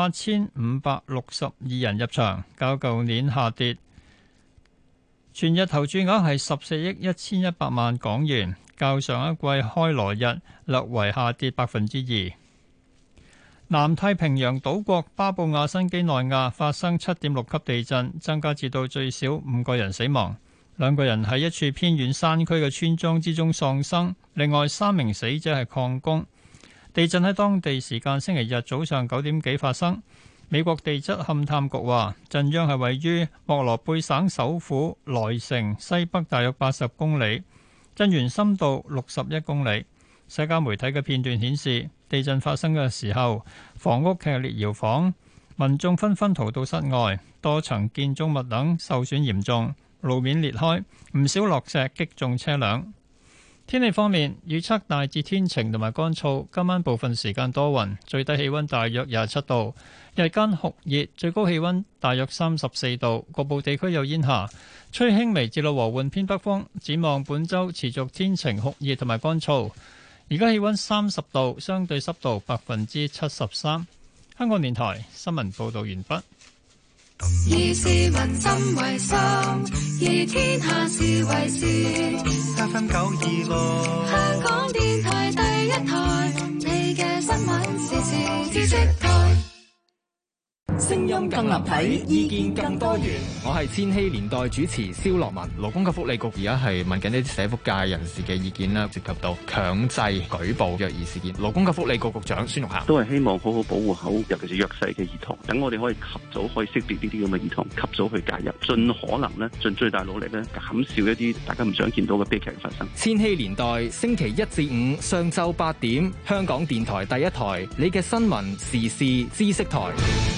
8562人入場，較舊年下跌。全日投注額係14億1100萬港元，較上一季開鑼日略為下跌2%。南太平洋島國巴布亞新畿內亞發生7.6級地震，增加至到最少5個人死亡，2個人喺一處偏遠山區嘅村莊之中喪生，另外3名死者係礦工。地震喺當地時間星期日早上9點幾發生。美國地質勘探局話，震央係位於莫羅貝省首府萊城西北大約80公里，震源深度61公里。社交媒體嘅片段顯示，地震發生嘅時候，房屋劇烈搖晃，民眾紛紛逃到室外，多層建築物等受損嚴重，路面裂開，唔少落石擊中車輛。天氣方面，預測大致天晴同埋乾燥，今晚部分時間多雲，最低氣溫大約27度，日間酷熱，最高氣溫大約34度，局部地區有煙霞，吹輕微至到和緩偏北風。展望本週持續天晴酷熱同埋乾燥，而家氣溫30度，相對濕度73%。香港電台新聞報導完畢。 以市民心為心，以天下事為事。 FM 926， 香港電台第1台，你嘅新聞時事知識台。 聲音更立體，意見更多元。 我係千禧年代主持蕭樂文。勞工及福利局而家係問緊一啲社福界人士嘅意見啦，涉及到強制舉報虐兒事件。勞工及福利局局長孫玉菡都係希望好好保護好，尤其是弱勢嘅兒童，等我哋可以及早可以識別呢啲咁嘅兒童，及早去介入，盡可能咧盡最大努力咧減少一啲大家唔想見到嘅悲劇發生。 千禧年代星期一至五上晝8點，香港電台第一台，你嘅新聞時事知識台。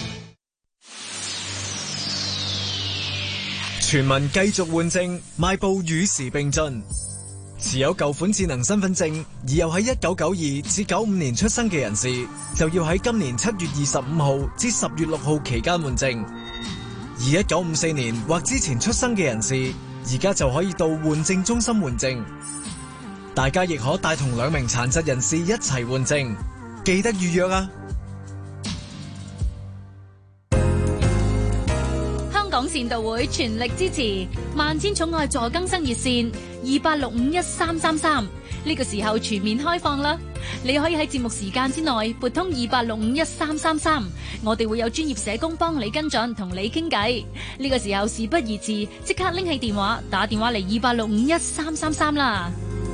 全民繼續換證，邁步與時並進。持有舊款智能身份證而又喺1992至95年出生嘅人士，就要喺今年7月25號至10月6號期間換證。而1954年或之前出生嘅人士，而家就可以到換證中心換證。大家亦可帶同2名殘疾人士一齊換證，記得預約啊！ 香港善道會全力支持萬千寵愛助更生熱線28651333，呢個時候全面開放啦！你可以喺節目時間之內撥通28651333，我哋會有專業社工幫你跟進，同你傾偈。呢個時候事不宜遲，即刻拎起電話打電話嚟28651333啦！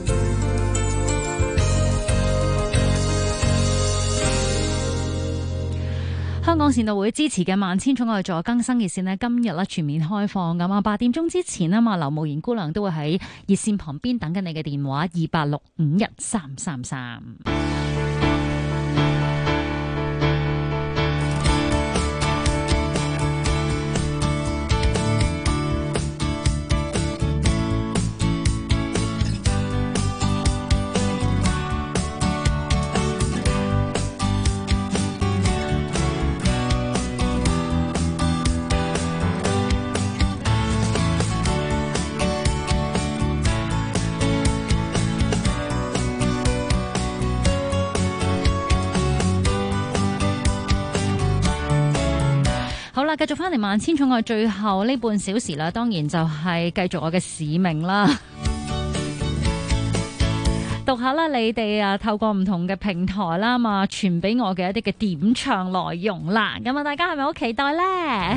香港善道會支持嘅萬千寵愛助更生熱線呢，今日咧全面開放咁啊！8點鐘之前啊嘛，劉慕賢姑娘都會喺熱線旁邊等緊你嘅電話28651333。好啦，繼續翻嚟萬千寵愛最後呢半小時啦，當然就係繼續我嘅使命啦。讀下啦，你哋啊透過唔同嘅平台啦嘛，傳俾我嘅一啲嘅點唱內容啦。咁啊，大家係咪好期待呢？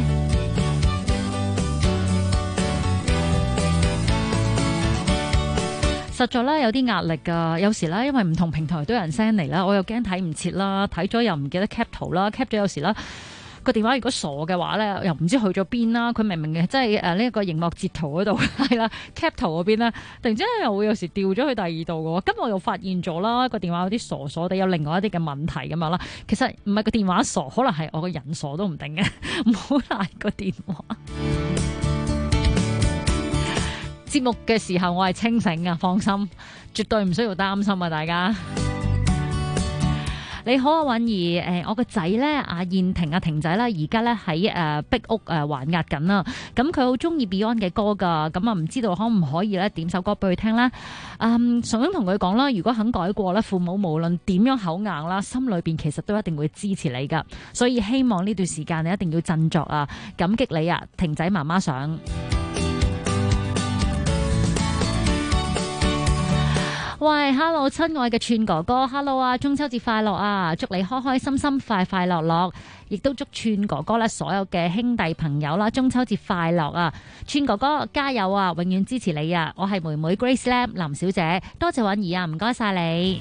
實在咧有啲壓力㗎，有時咧因為唔同平台都有人 send 嚟啦，我又驚睇唔切啦，睇咗又唔記得 cap 圖啦 ，cap 咗有時啦。個電話如果傻嘅話咧，又唔知去咗邊啦。佢明明嘅即係呢一個熒幕截圖嗰度係啦 ，cap 圖嗰邊咧，突然之間又會有時掉咗去第二度嘅喎。今日我又發現咗啦，個電話有啲傻傻地，有另外一啲嘅問題咁樣啦。其實唔係個電話傻，可能係我個人傻都唔定嘅，唔好賴個電話。節目嘅時候我係清醒嘅，放心，絕對唔需要擔心啊！大家。你好啊，允兒，我個仔咧阿燕婷婷仔啦，而家咧喺壁屋還押緊啦。咁佢好中意 Beyond 嘅歌噶，咁啊唔知道可唔可以咧點首歌俾佢聽啦？想同佢講啦，如果肯改過咧，父母無論點樣口硬啦，心裏邊其實都一定會支持你噶。所以希望呢段時間你一定要振作啊！感激你啊，婷仔媽媽上。喂 ，Hello， 親愛嘅串哥哥 ，Hello 啊，中秋節快樂啊！祝你開開心心、快快樂樂，亦都祝串哥哥啦，所有嘅兄弟朋友啦，中秋節快樂啊！串哥哥加油啊，永遠支持你啊！我係妹妹 Grace Lam 林小姐，多謝允兒啊，唔該晒你。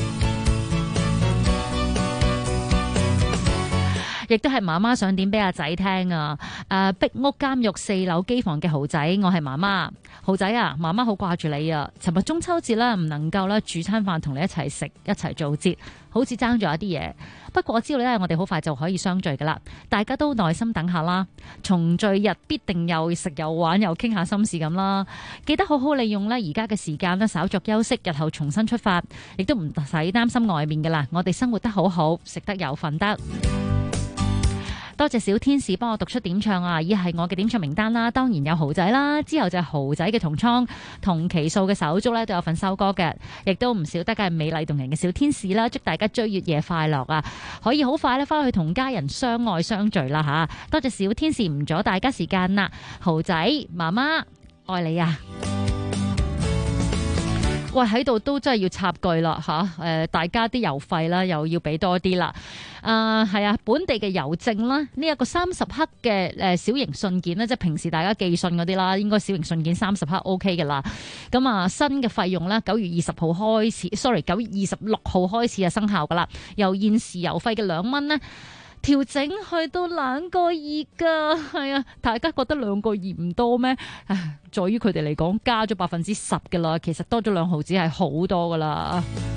亦都係媽媽想點俾阿仔聽啊！壁屋監獄4樓機房嘅豪仔，我係媽媽。豪仔啊，媽媽好掛住你啊！尋日中秋節啦，唔能夠啦煮餐飯同你一齊食，一齊做節，好似爭咗一啲嘢。不過我知道咧，我哋好快就可以相聚噶啦，大家都耐心等下啦。重聚日必定又食又玩又傾下心事咁啦。記得好好利用咧而家嘅時間咧，稍作休息，日後重新出發，亦都唔使擔心外面噶啦。我哋生活得好好，食得有份得。多謝小天使幫我讀出點唱啊！以係我嘅點唱名單啦，當然有豪仔啦，之後就係豪仔嘅同窗同期數嘅手足咧都有份收歌嘅，亦都唔少得嘅係美麗動人嘅小天使啦！祝大家追月夜快樂啊！可以好快咧翻去同家人相愛相聚啦吓！多謝小天使，唔阻大家時間啦，豪仔媽媽愛你啊！ 喂，喺度都真係要插句啦嚇，大家啲郵費啦又要俾多啲啦。係啊，本地嘅郵政啦，呢一個30克嘅小型信件咧，即係平時大家寄信嗰啲啦，應該小型信件30克 OK 嘅啦。咁啊，新嘅費用咧9月20號開始，9月26號開始生效噶啦，由現時郵費嘅2蚊咧，調整去到2個2噶，係啊！大家覺得2個2唔多咩？唉，在於佢哋嚟講，加咗10%嘅啦，其實多咗2毫子係好多噶啦。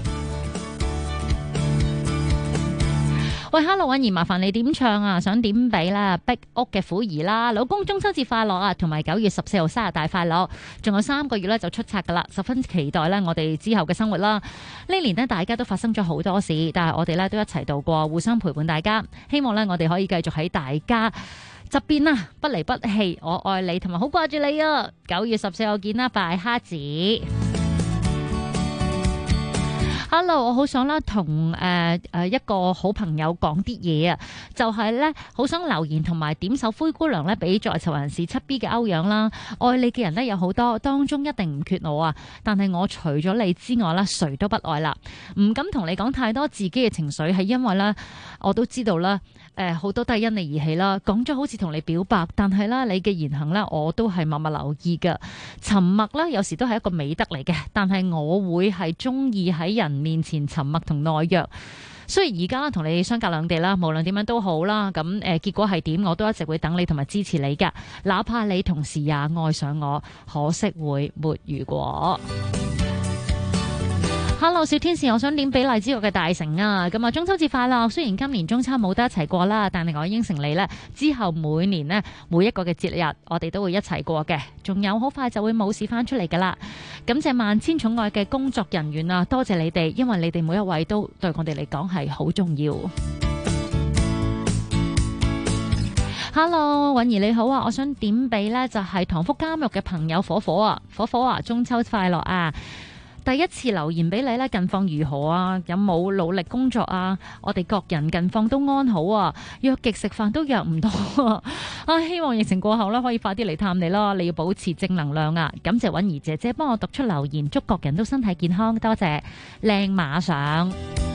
喂 ，Hello， 允兒，麻煩你點唱啊？想點俾啦，壁屋嘅虎兒啦，老公中秋節快樂啊，同埋9月14號生日大快樂，仲有3個月咧就出冊噶啦，十分期待咧我哋之後嘅生活啦。呢年呢，大家都發生咗好多事，但係我哋咧都一齊度過，互相陪伴大家。希望咧我哋可以繼續喺大家側邊啊，不離不棄。我愛你，同埋好掛住你啊！9月14號見啦，拜蝦子。Hello， 我好想啦同一個好朋友講啲嘢啊，就係咧好想留言同埋點首灰姑娘咧俾在囚人士7B 嘅歐陽啦。愛你嘅人咧有好多，當中一定唔缺我啊！但係我除咗你之外咧，誰都不愛啦。唔敢同你講太多自己嘅情緒，係因為咧我都知道啦。好多都係因你而起啦，講咗好似同你表白，但係啦，你嘅言行咧，我都係默默留意㗎。沉默啦，有時都係一個美德嚟嘅，但係我會係中意喺人面前沉默同懦弱。雖然而家同你相隔兩地啦，無論點樣都好啦，咁結果係點，我都一直會等你同埋支持你㗎。哪怕你同時也愛上我，可惜會沒如果。Hello， 小天使，我想點俾荔枝角嘅大成啊！咁啊，中秋節快樂！雖然今年中秋冇得一齊過啦，但係我應承你呢，之後每年呢，每一個嘅節日，我哋都會一齊過嘅。仲有好快就會冇事翻出嚟噶啦！感謝萬千寵愛嘅工作人員啊，多謝你哋，因為你哋每一位都對我哋嚟講係好重要。Hello， 允兒你好啊！我想點俾呢，就係塘福監獄嘅朋友火火啊，中秋快樂啊！第一次留言俾你咧，近況如何啊？有冇努力工作啊？我哋各人近況都安好啊，約極食飯都約唔到啊！希望疫情過後咧可以快啲嚟探你啦。你要保持正能量啊！感謝允兒姐姐幫我讀出留言，祝各人都身體健康，多謝靚馬上。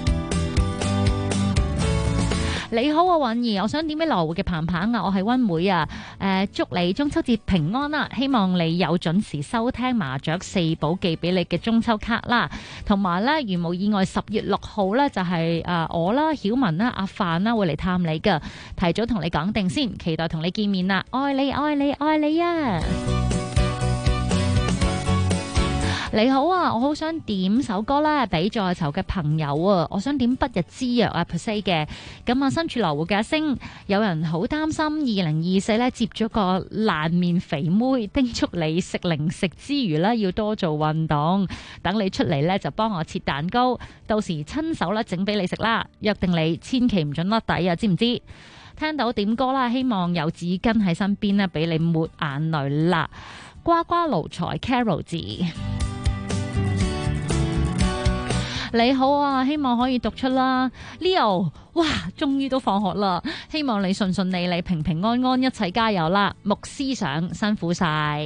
你好啊，允兒，我想點俾羅湖嘅鵬鵬啊，我係溫妹啊，祝你中秋節平安啦，希望你有準時收聽麻雀4寶寄俾你嘅中秋卡啦，同埋咧如無意外10月6號咧就係我啦、曉文啦、阿范啦會嚟探你噶，提早同你講定先，期待同你見面啦，愛你愛你愛你啊！你好啊，我好想點首歌咧俾在囚嘅朋友啊，我想點不日之約啊 per se 嘅，咁啊身處羅湖嘅阿星，有人好擔心2024咧接咗個爛面肥妹，叮囑你食零食之餘咧要多做運動，等你出嚟咧就幫我切蛋糕，到時親手咧整俾你食啦，約定你千祈唔准甩底啊，知唔知？聽到點歌啦，希望有紙巾喺身邊咧俾你抹眼淚啦，呱呱奴才 Carol 字。你好啊，希望可以讀出啦 Leo， 哇，終於都放學啦，希望你順順利利、平平安安，一齊加油啦！牧師上辛苦晒。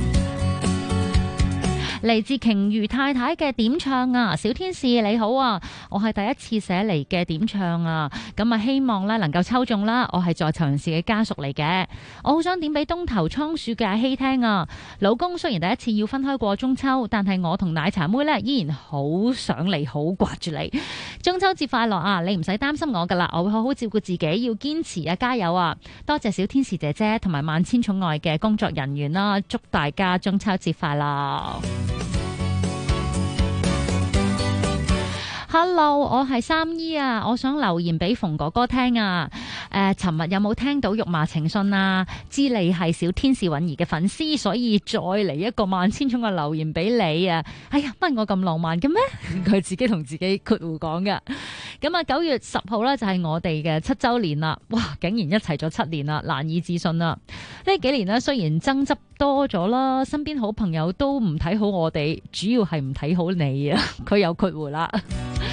嚟自鯨魚太太嘅點唱啊，小天使你好啊，我係第一次寫嚟嘅點唱啊，咁啊希望咧能夠抽中啦，我係在囚人士嘅家屬嚟嘅，我好想點俾東頭倉鼠嘅阿希聽啊，老公雖然第一次要分開過中秋，但係我同奶茶妹咧依然好想你，好掛住你，中秋節快樂啊！你唔使擔心我噶啦，我會好好照顧自己，要堅持啊，加油啊！多謝小天使姐姐同埋萬千寵愛嘅工作人員啦，祝大家中秋節快樂！Hello， 我係三姨啊，我想留言俾馮哥哥聽啊。尋日有冇聽到肉麻情信啊？知你係小天使允兒嘅粉絲，所以再嚟一個萬千寵嘅留言俾你啊！哎呀，乜我咁浪漫嘅咩？佢自己同自己括弧講嘅。咁啊，9月10號咧就係我哋嘅7週年啦！哇，竟然一齊咗7年啦，難以置信啦！呢幾年呢，雖然爭執多咗啦，身邊好朋友都唔睇好我哋，主要係唔睇好你啊！佢有括弧啦。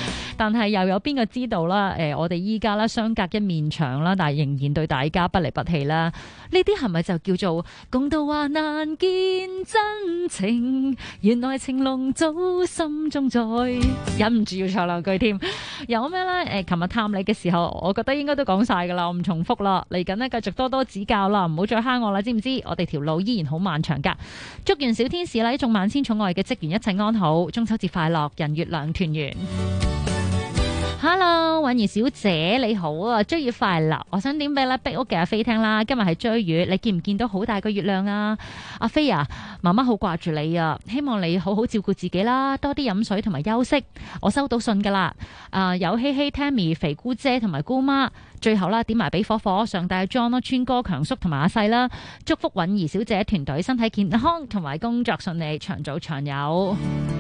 但係又有邊個知道啦？我哋依家啦相隔一面牆啦，但係仍然對大家不離不棄啦。呢啲係咪就叫做共度患難見真情？原來情濃早心中在，忍唔住要唱兩句添。有咩咧？琴日探你嘅時候，我覺得應該都講晒噶啦，我唔重複啦。嚟緊呢，繼續多多指教啦，唔好再蝦我啦，知唔知？我哋條路依然好漫長噶。祝願小天使啦，一眾萬千寵愛嘅職員一切安好，中秋節快樂，人月兩團圓。Hello， 允兒小姐你好啊，追月快樂！我想點俾咧壁屋嘅阿飛聽啦。今日係追月，你見唔見到好大個月亮啊？阿飛啊，媽媽好掛住你啊，希望你好好照顧自己啦，多啲飲水同埋休息。我收到信噶啦，有希希、Tammy、肥姑姐同埋姑媽。最後啦，點埋俾火火、上大 John 啦、川哥、強叔同埋阿細啦，祝福允兒小姐團隊身體健康同埋工作順利，長做長有。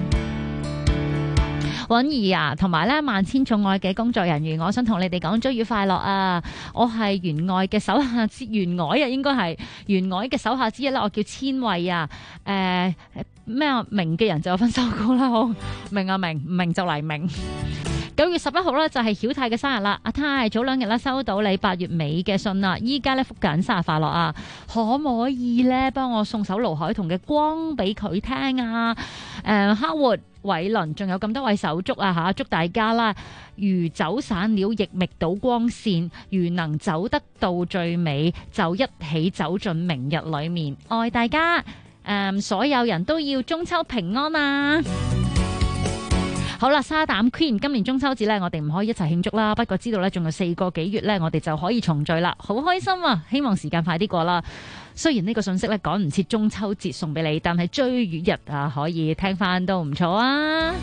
允兒啊，同埋咧萬千寵愛嘅工作人員，我想同你哋講追月快樂啊！我係袁愛嘅手下之袁愛啊，應該係袁愛嘅手下之一啦。我叫千惠啊，咩啊明嘅人就有分收工啦，好明啊明，唔明就嚟明。9月11號咧就係曉太嘅生日啦，阿太早2日啦收到你8月尾嘅信啦，依家咧覆緊生日快樂啊，可唔可以咧幫我送首盧凱彤嘅光俾佢聽啊？哈活偉倫仲有咁多位手足啊吓，祝大家啦如走散了亦覓到光線，如能走得到最美，就一起走進明日裏面，愛大家，所有人都要中秋平安啊！好啦，沙膽 Queen 今年中秋節咧，我哋唔可以一齊慶祝啦。不過知道咧，仲有4個幾月咧，我哋就可以重聚啦，好開心啊！希望時間快啲過啦。雖然呢個信息咧趕唔切中秋節送俾你，但係追月日啊可以聽翻都唔錯啊。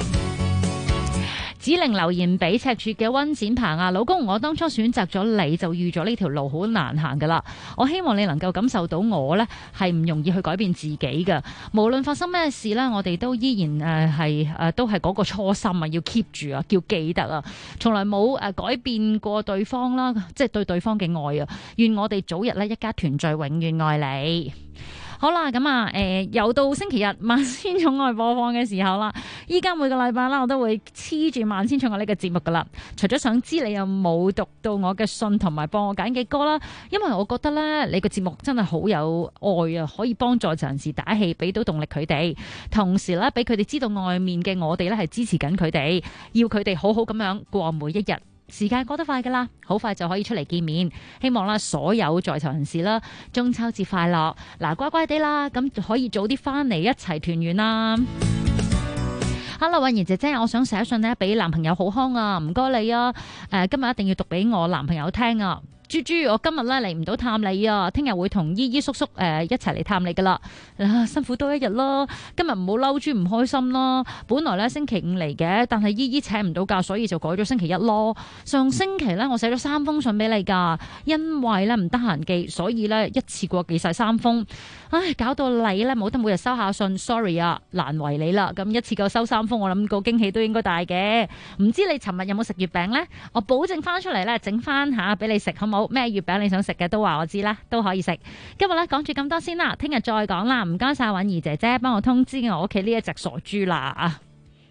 子玲留言俾赤柱嘅溫展鵬啊，老公，我當初選擇咗你就預咗呢條路好難行噶啦，我希望你能夠感受到我呢係唔容易去改變自己嘅，無論發生咩事呢，我哋都依然都係嗰個初心啊，要 keep 住啊，叫記得啊，從來冇改變過對方啦，即係對對方嘅愛啊，願我哋早日呢一家團聚，永遠愛你。好啦，咁啊，又到星期日萬千寵愛播放嘅時候啦。依家每個禮拜啦，我都會黐住萬千寵愛呢個節目噶啦。除咗想知你有冇讀到我嘅信同埋幫我揀嘅歌啦，因為我覺得咧，你個節目真係好有愛啊，可以幫助人士打氣，俾到動力佢哋，同時咧俾佢哋知道外面嘅我哋咧係支持緊佢哋，要佢哋好好咁樣過每一日。時間過得快噶啦，好快就可以出嚟見面。希望啦，所有在場人士啦，中秋節快樂！嗱，乖乖哋啦，咁就可以早啲翻嚟一齊團圓啦。Hello， 允兒姐姐，我想寫信呢俾男朋友好康啊，唔該你啊。今日一定要讀俾我男朋友聽啊。豬豬，我今日咧嚟唔到探你啊，聽日會同姨姨叔叔一齊嚟探你噶啦。辛苦多一日啦，今日唔好嬲豬唔開心啦。本來咧星期5嚟嘅，但係姨姨請唔到假，所以就改咗星期1咯。上星期咧我寫咗3封信俾你噶，因為咧唔得閒寄，所以咧一次過寄晒3封。唉，搞到你咧冇得每日收下信 ，sorry 啊，難為你啦。咁一次過收3封，我諗個驚喜都應該大嘅。唔知你尋日有冇食月餅呢？我保證翻出嚟咧整翻下俾你食，好冇？咩月餅你想食嘅都話我知啦，都可以食。今日咧講住咁多先啦，聽日再講啦。唔該晒允兒姐姐，幫我通知我屋企呢一隻傻豬啦啊！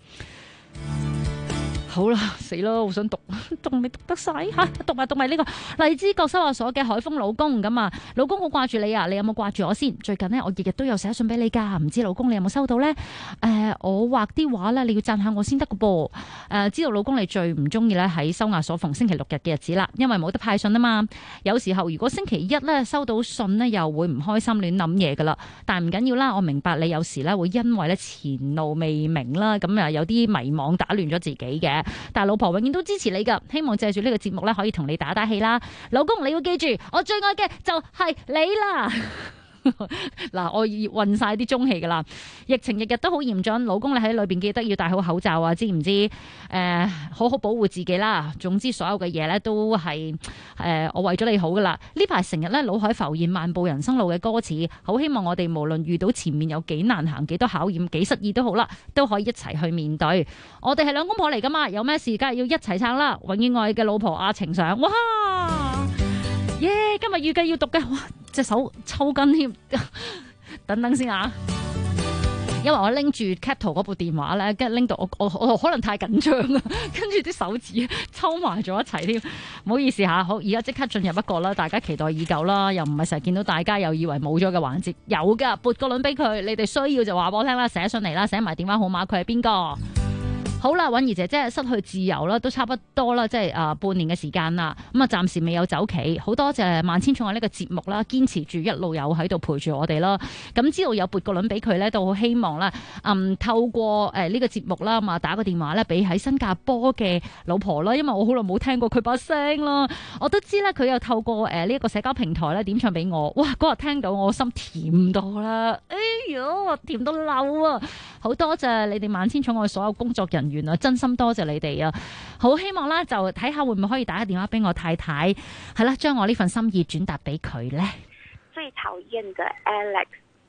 好啦，死咯，好想讀，仲未讀得晒吓，讀埋呢個荔枝角收押所嘅海豐老公咁啊，老公好掛住你啊，你有冇掛住我先？最近呢，我日日都有寫信俾你噶，唔知老公你有冇收到呢？我畫啲畫咧，你要讚下我先得噶噃。知道老公你最唔中意咧喺收押所逢星期6日嘅日子啦，因為冇得派信啊嘛。有時候如果星期1咧收到信呢，又會唔開心亂諗嘢噶啦。但係唔緊要啦，我明白你有時咧會因為咧前路未明啦，咁啊有啲迷惘打亂咗自己嘅。但係老婆永遠都支持你噶，希望借住呢個節目咧可以同你打打氣啦。老公你要記住，我最愛嘅就係你啦。嗱，我運晒啲中氣噶啦，疫情日日都好嚴峻，老公你喺裏邊記得要戴好口罩啊，知唔知？好好保護自己啦。總之所有嘅嘢咧都係我為咗你好噶啦。呢排成日咧腦海浮現漫步人生路嘅歌詞，好希望我哋無論遇到前面有幾難行、幾多考驗、幾失意都好啦，都可以一齊去面對。我哋係兩公婆嚟噶嘛，有咩事梗係要一齊撐啦。永遠愛嘅老婆阿晴上，哇！耶！今日預計要讀嘅，哇！隻手抽筋添，等等先啊！ 因為我拎住 cap 圖嗰部電話咧，跟住拎到我可能太緊張啊，跟住啲手指抽埋咗一齊添，唔好意思嚇。好，而家即刻進入一個啦，大家期待已久啦，又唔係成日見到大家又以為冇咗嘅環節，有㗎，撥個輪俾佢，你哋需要就話俾我聽啦，寫上嚟啦，寫埋電話號碼，佢係邊個？好啦，允兒姐姐失去自由啦，都差不多啦，即係半年嘅時間啦。咁啊，暫時未有走棋，好多謝萬千寵愛呢個節目啦，堅持住一路有喺度陪住我哋啦。咁知道有撥個輪俾佢咧，都好希望啦，透過呢個節目啦，咁啊打個電話咧俾喺新加坡嘅老婆啦，因為我好耐冇聽過佢把聲啦。我都知咧，佢又透過呢一個社交平台咧點唱俾我，哇！嗰日聽到我心甜到啦，哎喲，甜到漏啊！好多謝你哋萬千寵愛所有工作人員啊，真心多謝你哋啊！好希望啦，就睇下會唔會可以打個電話俾我太太，係啦，將我呢份心意轉達俾佢咧。 最討厭的 Alex，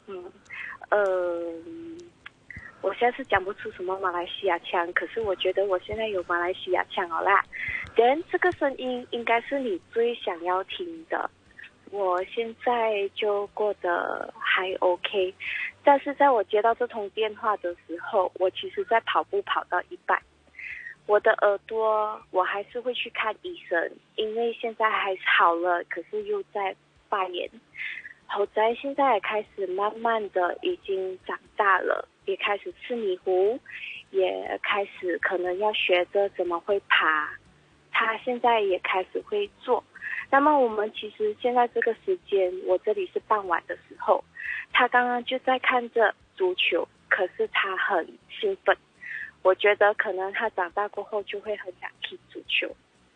我現在是講不出什麼馬來西亞腔，可是我覺得我現在有馬來西亞腔好啦。但這個聲音應該是你最想要聽的。我現在就過得還 OK， 但是在我接到這通電話的時候，我其實在跑步跑到一半，我的耳朵我還是會去看醫生，因為現在還好了，可是又在發炎。好在現在也開始慢慢的已經長大了，也開始吃迷糊，也開始可能要學着怎麼會爬，他現在也開始會做。那麼我們其實現在這個時間，我這裡是傍晚的時候，他剛剛就在看着足球，可是他很興奮，我覺得可能他長大過後就會很想踢足球。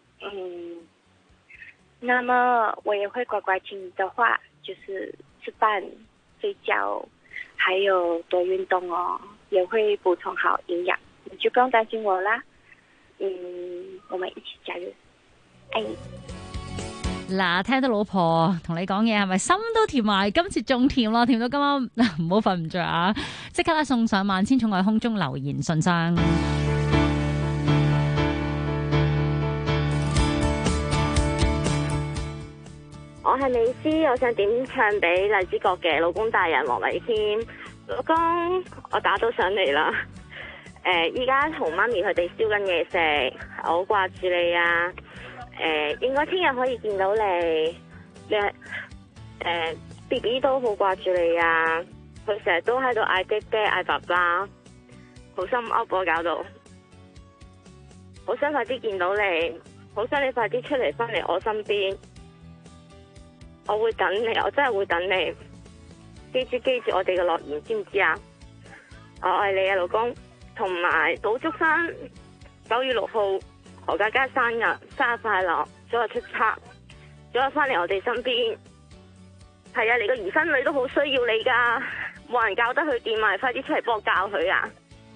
那麼我也會乖乖聽你的話，就是吃飯、睡覺，還有多運動哦，也會補充好營養，你就不用擔心我啦。我們一起加油，愛你。 嗱，聽到老婆同你講嘢，係咪心都甜埋？今次仲甜咯，甜到今晚唔好瞓唔着啊！即刻咧送上萬千寵愛空中留言信箱。 我係美詩，我想點唱俾荔枝角嘅老公大人黃偉謙。老公，我打到上嚟啦。依家同媽咪佢哋燒緊嘢食，我好掛住你啊！應該聽日可以見到你。B B 都好掛住你啊！佢成日都喺度嗌爹爹嗌爸爸，好心噏我搞到，好想快啲見到你，好想你快啲出嚟翻嚟我身邊。我會等你，我真係會等你。記住我哋嘅諾言，知唔知啊？我愛你啊，老公。同埋補祝翻9月6號何家家生日快樂，早日出冊，早日翻嚟我哋身邊。係啊，你個兒孫女都好需要你噶，冇人教得佢掂啊，快啲出嚟幫我教佢啊！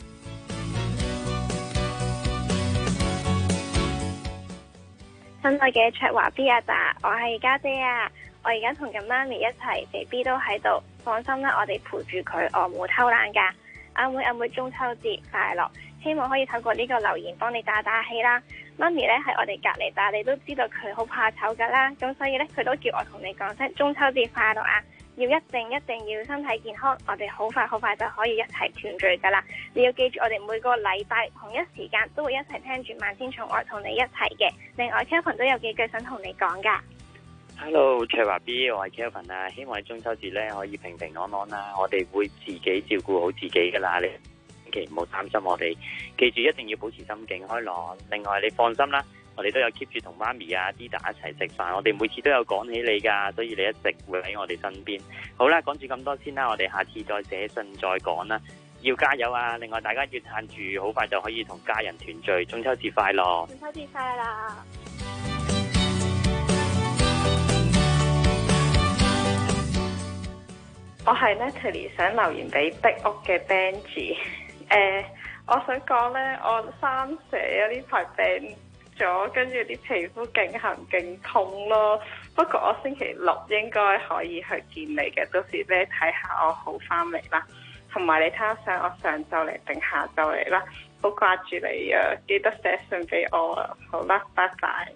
親愛嘅卓華 B 阿爸，我係家姐啊！我而家同緊媽咪一齊 ，BB 都喺度，放心啦，我哋陪住佢，我冇偷懶噶。阿妹中秋節快樂！希望可以透過呢個留言幫你打打氣啦。媽咪呢喺我哋隔離，但係你都知道佢好怕醜噶啦，咁所以呢，佢都叫我同你講聲中秋節快樂啊！要一定要身體健康，我哋好快就可以一齊團聚噶啦。你要記住，我哋每個禮拜同一時間都會一齊聽住萬千寵愛同你一齊嘅。另外 Kevin 都有幾句想同你講噶。 Hello， 卓華 B， 我係 Kevin 啊，希望喺中秋節咧可以平平安安啦，我哋會自己照顧好自己噶啦，你千祈唔好擔心我哋，記住一定要保持心境開朗。另外你放心啦，我哋都有 keep 住同媽咪啊、Dida 一齊食飯，我哋每次都有講起你噶，所以你一直會喺我哋身邊。好啦，講住咁多先啦，我哋下次再寫信再講啦，要加油啊！另外大家要撐住，好快就可以同家人團聚，中秋節快樂！ 中秋節快樂！ 我係 Natalie， 想留言俾壁屋嘅 Benji。我想講呢，我3蛇啊呢排病咗，跟住啲皮膚勁痕勁痛咯。不過我星期6應該可以去見你嘅，到時俾你睇下我好翻未啦。同埋你睇下想我上晝嚟定下晝嚟啦，好掛住你啊！記得寫信俾我啊。好啦，拜拜。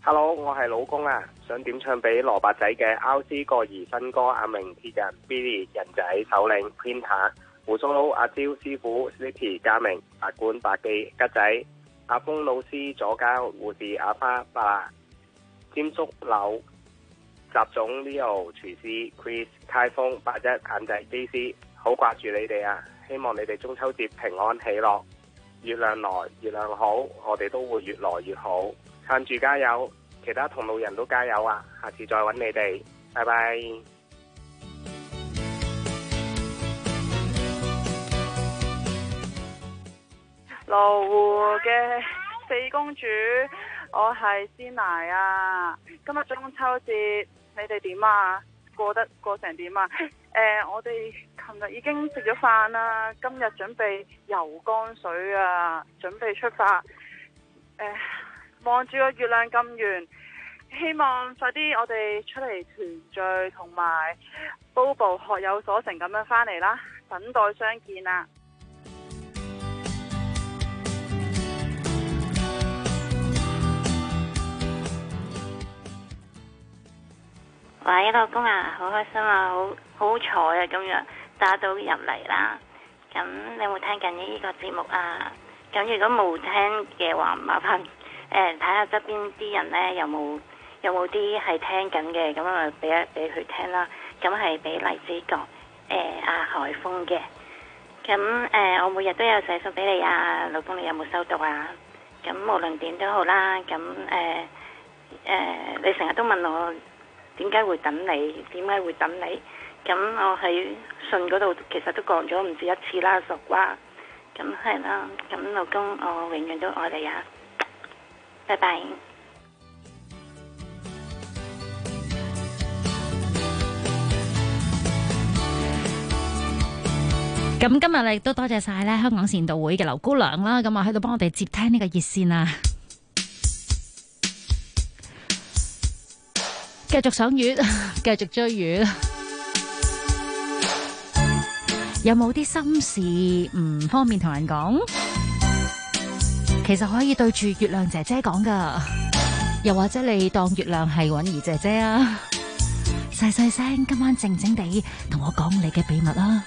Hello， 我係老公啊，想點唱俾蘿蔔仔嘅 RC 過兒新歌，阿明鐵人 Billy 人仔首領 Printer 胡鬚佬阿蕉師傅 Sleepy 嘉明白管白記吉仔阿峰老師左膠護士阿花爸尖叔柳習總 Leo 廚師 Chris 開封81眼仔機師，好掛住你哋啊！希望你哋中秋節平安喜樂，月亮來月亮好，我哋都會越來越好。撐住加油，其他同路人都加油啊！下次再揾你哋，拜拜。 羅湖嘅四公主，我係鮮奶啊！今日中秋節，你哋點啊？過成點啊？我哋琴日已經食咗飯啦，今日準備游江水啊，準備出發。望住個月亮咁圓，希望快啲我哋出嚟團聚，同埋 Bobo 學有所成咁樣返嚟啦，等待相見啊！ 喂，老公啊，好開心啊，好彩啊，今日打到入嚟啦。咁你有冇聽緊呢個節目啊？咁如果冇聽嘅話，麻煩睇下側邊啲人呢，有冇啲係聽緊嘅，咁咪俾佢聽啦。咁係俾荔枝角阿海峰嘅。咁我每日都有寫信俾你啊，老公，你有冇收到啊？咁無論點都好啦。咁你成日都問我點解會等你？咁我喺信嗰度其實都講咗唔止一次啦，傻瓜。咁係啦。咁老公，我永遠都愛你啊！拜拜。 咁今日亦都多謝晒咧香港善導會嘅劉姑娘啦，咁啊喺度幫我哋接聽呢個熱線啊，繼續賞月，繼續追月。有冇啲心事唔方便同人講？其實可以對住月亮姐姐講噶，又或者你當月亮係允兒姐姐啊，細細聲今晚靜靜地同我講你嘅秘密啦。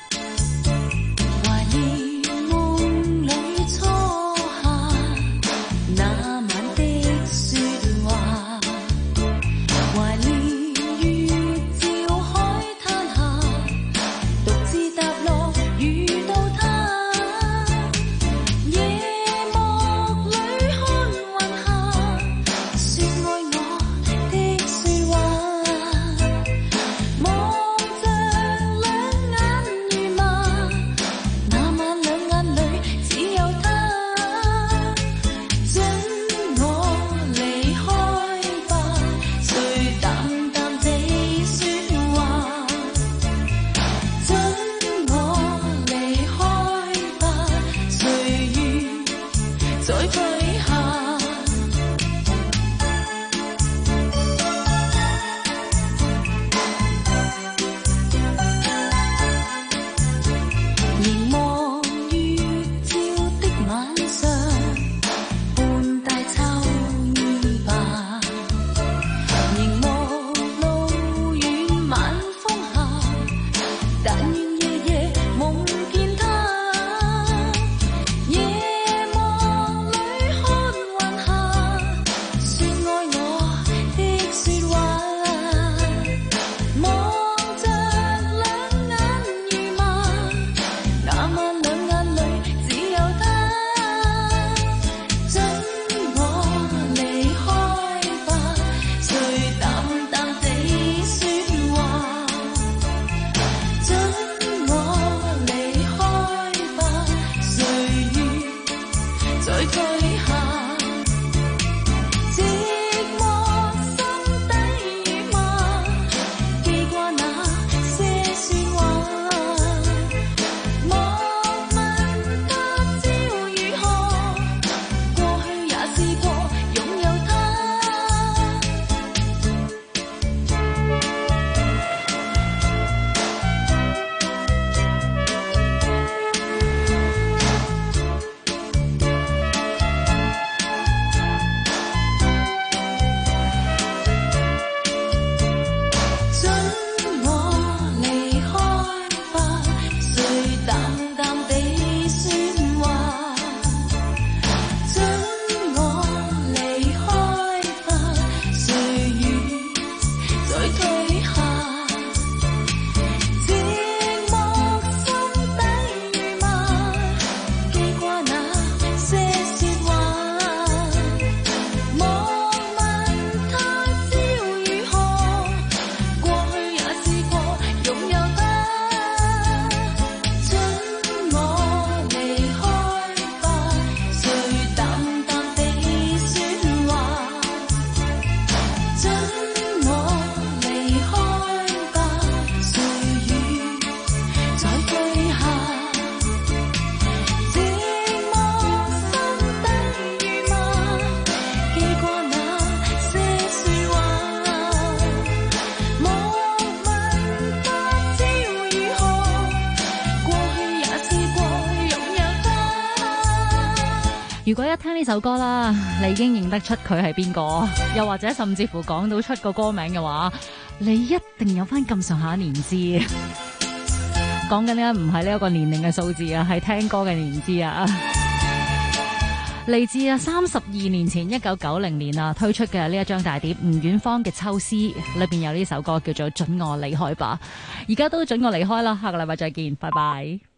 如果一聽呢首歌啦，你已經認得出佢係邊個，又或者甚至乎講到出個歌名嘅話，你一定有翻咁上下年資。講緊呢唔係呢一個年齡嘅數字啊，係聽歌嘅年資啊。嚟自32年前1990年推出嘅呢一張大碟吳遠芳嘅《秋思》，裏邊有呢首歌叫做《准我離開吧》。而家都准我離開啦，下個禮拜再見，拜拜。